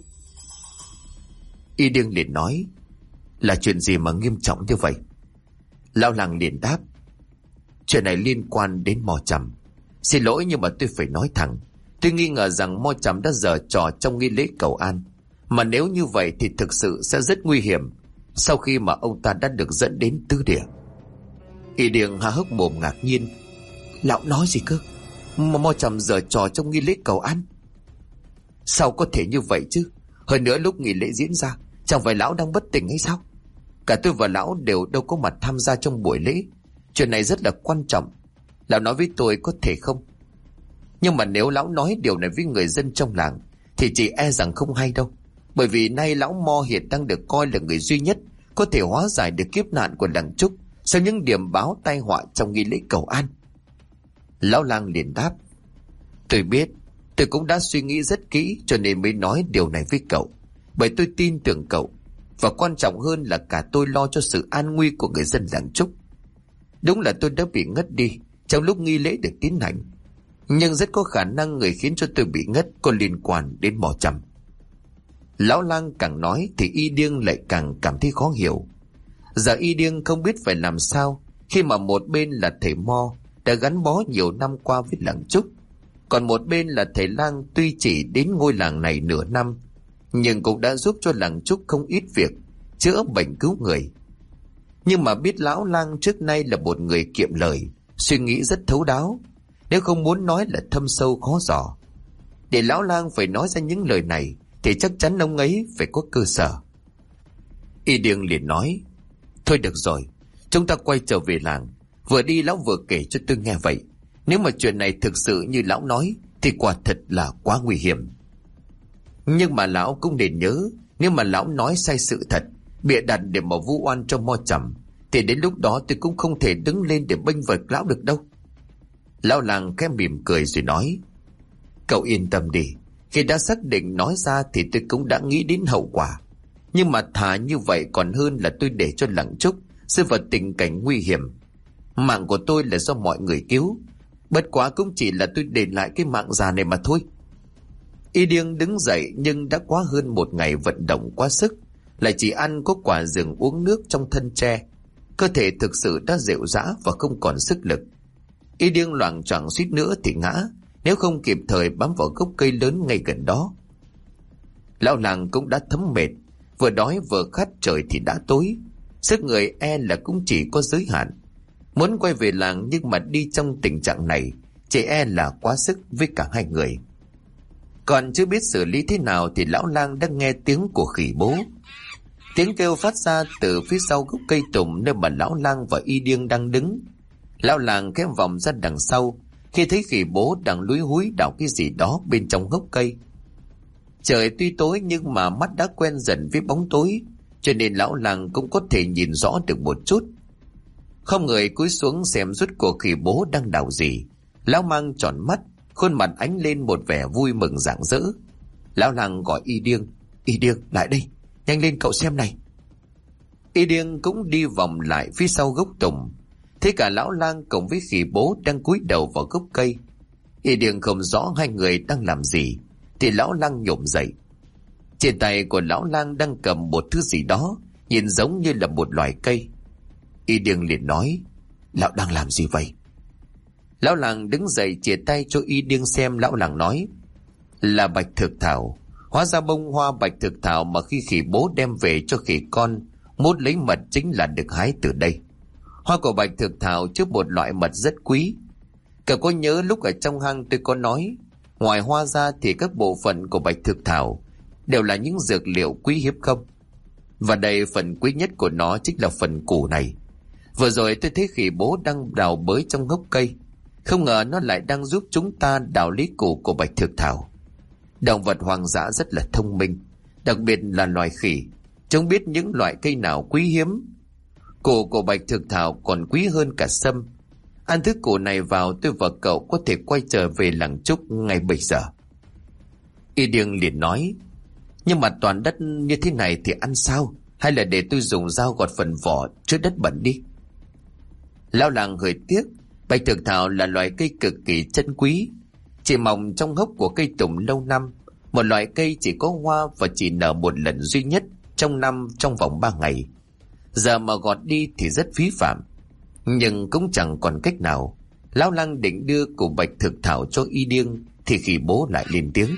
Y Điêng liền nói: là chuyện gì mà nghiêm trọng như vậy? Lão lang liền đáp: chuyện này liên quan đến Mo Chằm. Xin lỗi nhưng mà tôi phải nói thẳng. Tôi nghi ngờ rằng Mo Chằm đã giở trò trong nghi lễ cầu an. Mà nếu như vậy thì thực sự sẽ rất nguy hiểm sau khi mà ông ta đã được dẫn đến tứ địa. Y Điêng há hốc mồm ngạc nhiên. Lão nói gì cơ? Mo Chằm giở trò trong nghi lễ cầu an? Sao có thể như vậy chứ? Hơn nữa lúc nghi lễ diễn ra, chẳng phải lão đang bất tỉnh hay sao? Cả tôi và lão đều đâu có mặt tham gia trong buổi lễ. Chuyện này rất là quan trọng. Lão nói với tôi có thể không? Nhưng mà nếu lão nói điều này với người dân trong làng thì chỉ e rằng không hay đâu. Bởi vì nay lão Mo hiện đang được coi là người duy nhất có thể hóa giải được kiếp nạn của làng Trúc sau những điểm báo tai họa trong nghi lễ cầu an. Lão lang liền đáp: tôi biết, tôi cũng đã suy nghĩ rất kỹ cho nên mới nói điều này với cậu. Bởi tôi tin tưởng cậu, và quan trọng hơn là cả tôi lo cho sự an nguy của người dân làng Trúc. Đúng là tôi đã bị ngất đi trong lúc nghi lễ được tiến hành, nhưng rất có khả năng người khiến cho tôi bị ngất có liên quan đến Mo Chằm. Lão lang càng nói thì Y Điêng lại càng cảm thấy khó hiểu. Giờ Y Điêng không biết phải làm sao khi mà một bên là thầy Mo đã gắn bó nhiều năm qua với làng Trúc, còn một bên là thầy lang tuy chỉ đến ngôi làng này nửa năm nhưng cũng đã giúp cho làng Trúc không ít việc chữa bệnh cứu người. Nhưng mà biết lão lang trước nay là một người kiệm lời, suy nghĩ rất thấu đáo, nếu không muốn nói là thâm sâu khó dò. Để lão lang phải nói ra những lời này thì chắc chắn ông ấy phải có cơ sở. Y Điêng liền nói: thôi được rồi, chúng ta quay trở về làng. Vừa đi lão vừa kể cho tôi nghe vậy. Nếu mà chuyện này thực sự như lão nói thì quả thật là quá nguy hiểm. Nhưng mà lão cũng nên nhớ, nếu mà lão nói sai sự thật, bịa đặt để mà vu oan cho Mo Chằm, thì đến lúc đó tôi cũng không thể đứng lên để bênh vực lão được đâu. Lão làng khẽ mỉm cười rồi nói: cậu yên tâm đi, khi đã xác định nói ra thì tôi cũng đã nghĩ đến hậu quả. Nhưng mà thà như vậy còn hơn là tôi để cho làng Trúc rơi vào tình cảnh nguy hiểm. Mạng của tôi là do mọi người cứu, bất quá cũng chỉ là tôi đền lại cái mạng già này mà thôi. Y Điêng đứng dậy nhưng đã quá hơn một ngày vận động quá sức, lại chỉ ăn có quả rừng uống nước trong thân tre. Cơ thể thực sự đã rệu rã và không còn sức lực. Y Điêng loạng choạng suýt nữa thì ngã, nếu không kịp thời bám vào gốc cây lớn ngay gần đó. Lão làng cũng đã thấm mệt, vừa đói vừa khát, trời thì đã tối, sức người e là cũng chỉ có giới hạn. Muốn quay về làng nhưng mà đi trong tình trạng này chỉ e là quá sức với cả hai người. Còn chưa biết xử lý thế nào thì lão lang đã nghe tiếng của khỉ bố. Tiếng kêu phát ra từ phía sau gốc cây tùng nơi mà lão lang và Y Điêng đang đứng. Lão làng khẽ vòng ra đằng sau khi thấy khỉ bố đang lúi húi đào cái gì đó bên trong gốc cây. Trời tuy tối nhưng mà mắt đã quen dần với bóng tối, cho nên lão làng cũng có thể nhìn rõ được một chút. Không người cúi xuống xem rốt cuộc khỉ bố đang đào gì. Lão mang tròn mắt, khuôn mặt ánh lên một vẻ vui mừng rạng rỡ. Lão làng gọi Y Điêng: Y Điêng lại đây, nhanh lên cậu xem này. Y Điêng cũng đi vòng lại phía sau gốc tùng, thấy cả lão lang cùng với khỉ bố đang cúi đầu vào gốc cây. Y Điêng không rõ hai người đang làm gì thì lão lang nhổm dậy. Trên tay của lão lang đang cầm một thứ gì đó nhìn giống như là một loài cây. Y Điêng liền nói: lão đang làm gì vậy? Lão làng đứng dậy chìa tay cho Y Điêng xem. Lão làng nói: là bạch thực thảo, Hóa ra bông hoa bạch thực thảo mà khi khỉ bố đem về cho khỉ con mút lấy mật chính là được hái từ đây. Hoa của bạch thực thảo chứa một loại mật rất quý. Cậu có nhớ lúc ở trong hang tôi có nói, ngoài hoa ra thì các bộ phận của bạch thực thảo đều là những dược liệu quý hiếm không? Và đây phần quý nhất của nó chính là phần củ này. Vừa rồi tôi thấy khỉ bố đang đào bới trong gốc cây, không ngờ nó lại đang giúp chúng ta đào lấy củ của bạch thực thảo. Động vật hoang dã rất là thông minh, đặc biệt là loài khỉ. Chúng biết những loại cây nào quý hiếm. Củ của bạch thực thảo còn quý hơn cả sâm. Ăn thứ củ này vào, tôi và cậu có thể quay trở về làng Trúc ngay bây giờ. Y Điêng liền nói, nhưng mà toàn đất như thế này thì ăn sao? Hay là để tôi dùng dao gọt phần vỏ trước đất bẩn đi? Lão làng hơi tiếc. Bạch thực thảo là loại cây cực kỳ chân quý, chỉ mọc trong hốc của cây tùng lâu năm. Một loại cây chỉ có hoa và chỉ nở một lần duy nhất trong năm, trong vòng 3 ngày. Giờ mà gọt đi thì rất phí phạm, nhưng cũng chẳng còn cách nào. Lão lăng định đưa củ bạch thực thảo cho Y Điêng thì khỉ bố lại lên tiếng.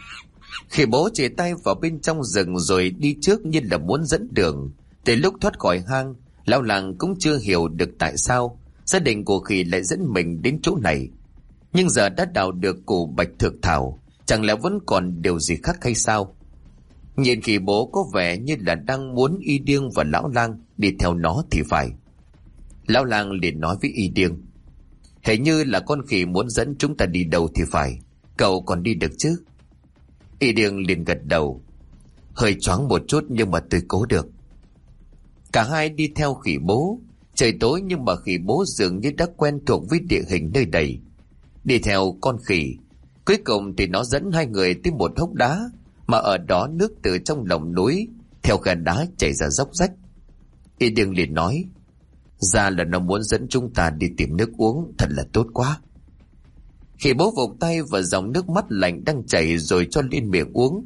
Khỉ bố chỉ tay vào bên trong rừng rồi đi trước như là muốn dẫn đường. Từ lúc thoát khỏi hang, lão làng cũng chưa hiểu được tại sao gia đình của khỉ lại dẫn mình đến chỗ này. Nhưng giờ đã đào được củ bạch thực thảo, chẳng lẽ vẫn còn điều gì khác hay sao? Nhìn khỉ bố có vẻ như là đang muốn Y Điêng và lão lang đi theo nó thì phải. Lão lang liền nói với Y Điêng, hình như là con khỉ muốn dẫn chúng ta đi đâu thì phải. Cậu còn đi được chứ? Y Điêng liền gật đầu. Hơi choáng một chút nhưng mà tôi cố được. Cả hai đi theo khỉ bố. Trời tối nhưng mà khỉ bố dường như đã quen thuộc với địa hình nơi đây. Đi theo con khỉ, cuối cùng thì nó dẫn hai người tới một hốc đá, mà ở đó nước từ trong lòng núi theo khe đá chảy ra róc rách. Y Điêng liền nói, ra là nó muốn dẫn chúng ta đi tìm nước uống, thật là tốt quá. Khỉ bố vụt tay vào dòng nước mắt lạnh đang chảy rồi cho lên miệng uống.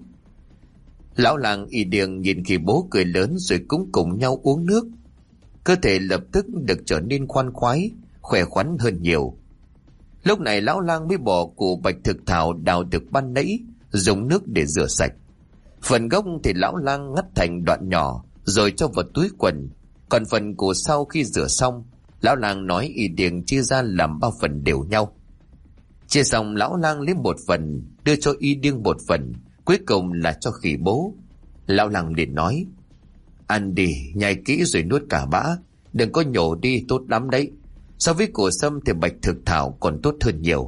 Lão làng Y Điêng nhìn khỉ bố cười lớn rồi cũng cùng nhau uống nước. Cơ thể lập tức được trở nên khoan khoái, khỏe khoắn hơn nhiều. Lúc này lão lang mới bỏ củ bạch thực thảo đào được ban nãy, dùng nước để rửa sạch. Phần gốc thì lão lang ngắt thành đoạn nhỏ rồi cho vào túi quần. Còn phần củ sau khi rửa xong, lão lang nói Y Điêng chia ra làm 3 phần đều nhau. Chia xong, lão lang lấy một phần, đưa cho Y Điêng một phần, cuối cùng là cho khỉ bố. Lão lang liền nói, ăn đi, nhai kỹ rồi nuốt cả bã, đừng có nhổ đi, tốt lắm đấy. So với củ sâm thì bạch thực thảo còn tốt hơn nhiều.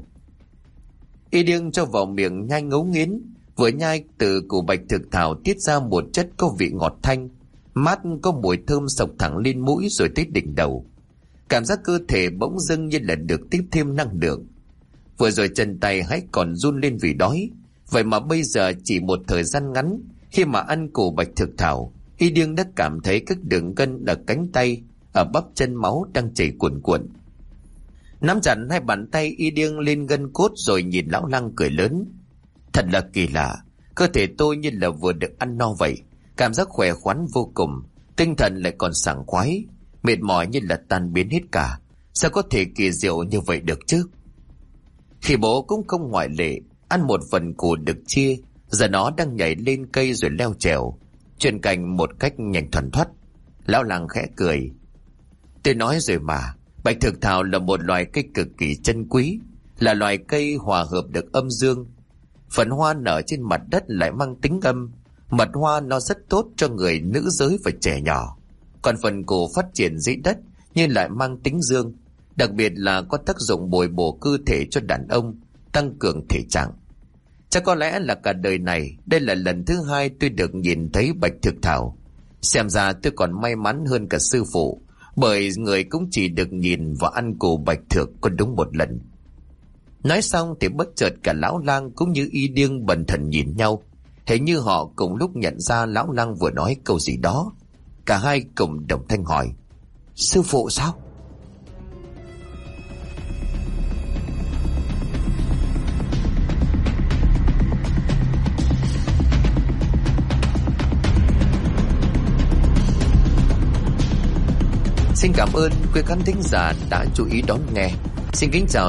Y Điêng cho vào miệng nhai ngấu nghiến. Vừa nhai, từ củ bạch thực thảo tiết ra một chất có vị ngọt thanh, mát, có mùi thơm sộc thẳng lên mũi rồi tới đỉnh đầu. Cảm giác cơ thể bỗng dưng như là được tiếp thêm năng lượng. Vừa rồi chân tay hãy còn run lên vì đói, vậy mà bây giờ chỉ một thời gian ngắn, khi mà ăn củ bạch thực thảo, Y Điêng đã cảm thấy các đường gân ở cánh tay, ở bắp chân máu đang chảy cuồn cuộn. Nắm chặt hai bàn tay Y Điêng lên gân cốt rồi nhìn lão lăng cười lớn. Thật là kỳ lạ, cơ thể tôi như là vừa được ăn no vậy, cảm giác khỏe khoắn vô cùng, tinh thần lại còn sảng khoái, mệt mỏi như là tan biến hết cả. Sao có thể kỳ diệu như vậy được chứ? Khỉ bố cũng không ngoại lệ, ăn một phần củ được chia, giờ nó đang nhảy lên cây rồi leo trèo, chuyển cành một cách nhanh thuần thoắt. Lão lăng khẽ cười. Tôi nói rồi mà, bạch thực thảo là một loài cây cực kỳ chân quý, là loài cây hòa hợp được âm dương. Phần hoa nở trên mặt đất lại mang tính âm, mật hoa nó rất tốt cho người nữ giới và trẻ nhỏ. Còn phần củ phát triển dưới đất nhưng lại mang tính dương, đặc biệt là có tác dụng bồi bổ cơ thể cho đàn ông, tăng cường thể trạng. Chắc có lẽ là cả đời này đây là lần thứ 2 tôi được nhìn thấy bạch thực thảo. Xem ra tôi còn may mắn hơn cả sư phụ, bởi người cũng chỉ được nhìn và ăn củ bạch thực có đúng một lần. Nói xong thì bất chợt cả lão lang cũng như Y Điêng bần thần nhìn nhau, hình như họ cùng lúc nhận ra lão lang vừa nói câu gì đó. Cả hai cùng đồng thanh hỏi, sư phụ sao? Xin cảm ơn quý khán thính giả đã chú ý đón nghe. Xin kính chào.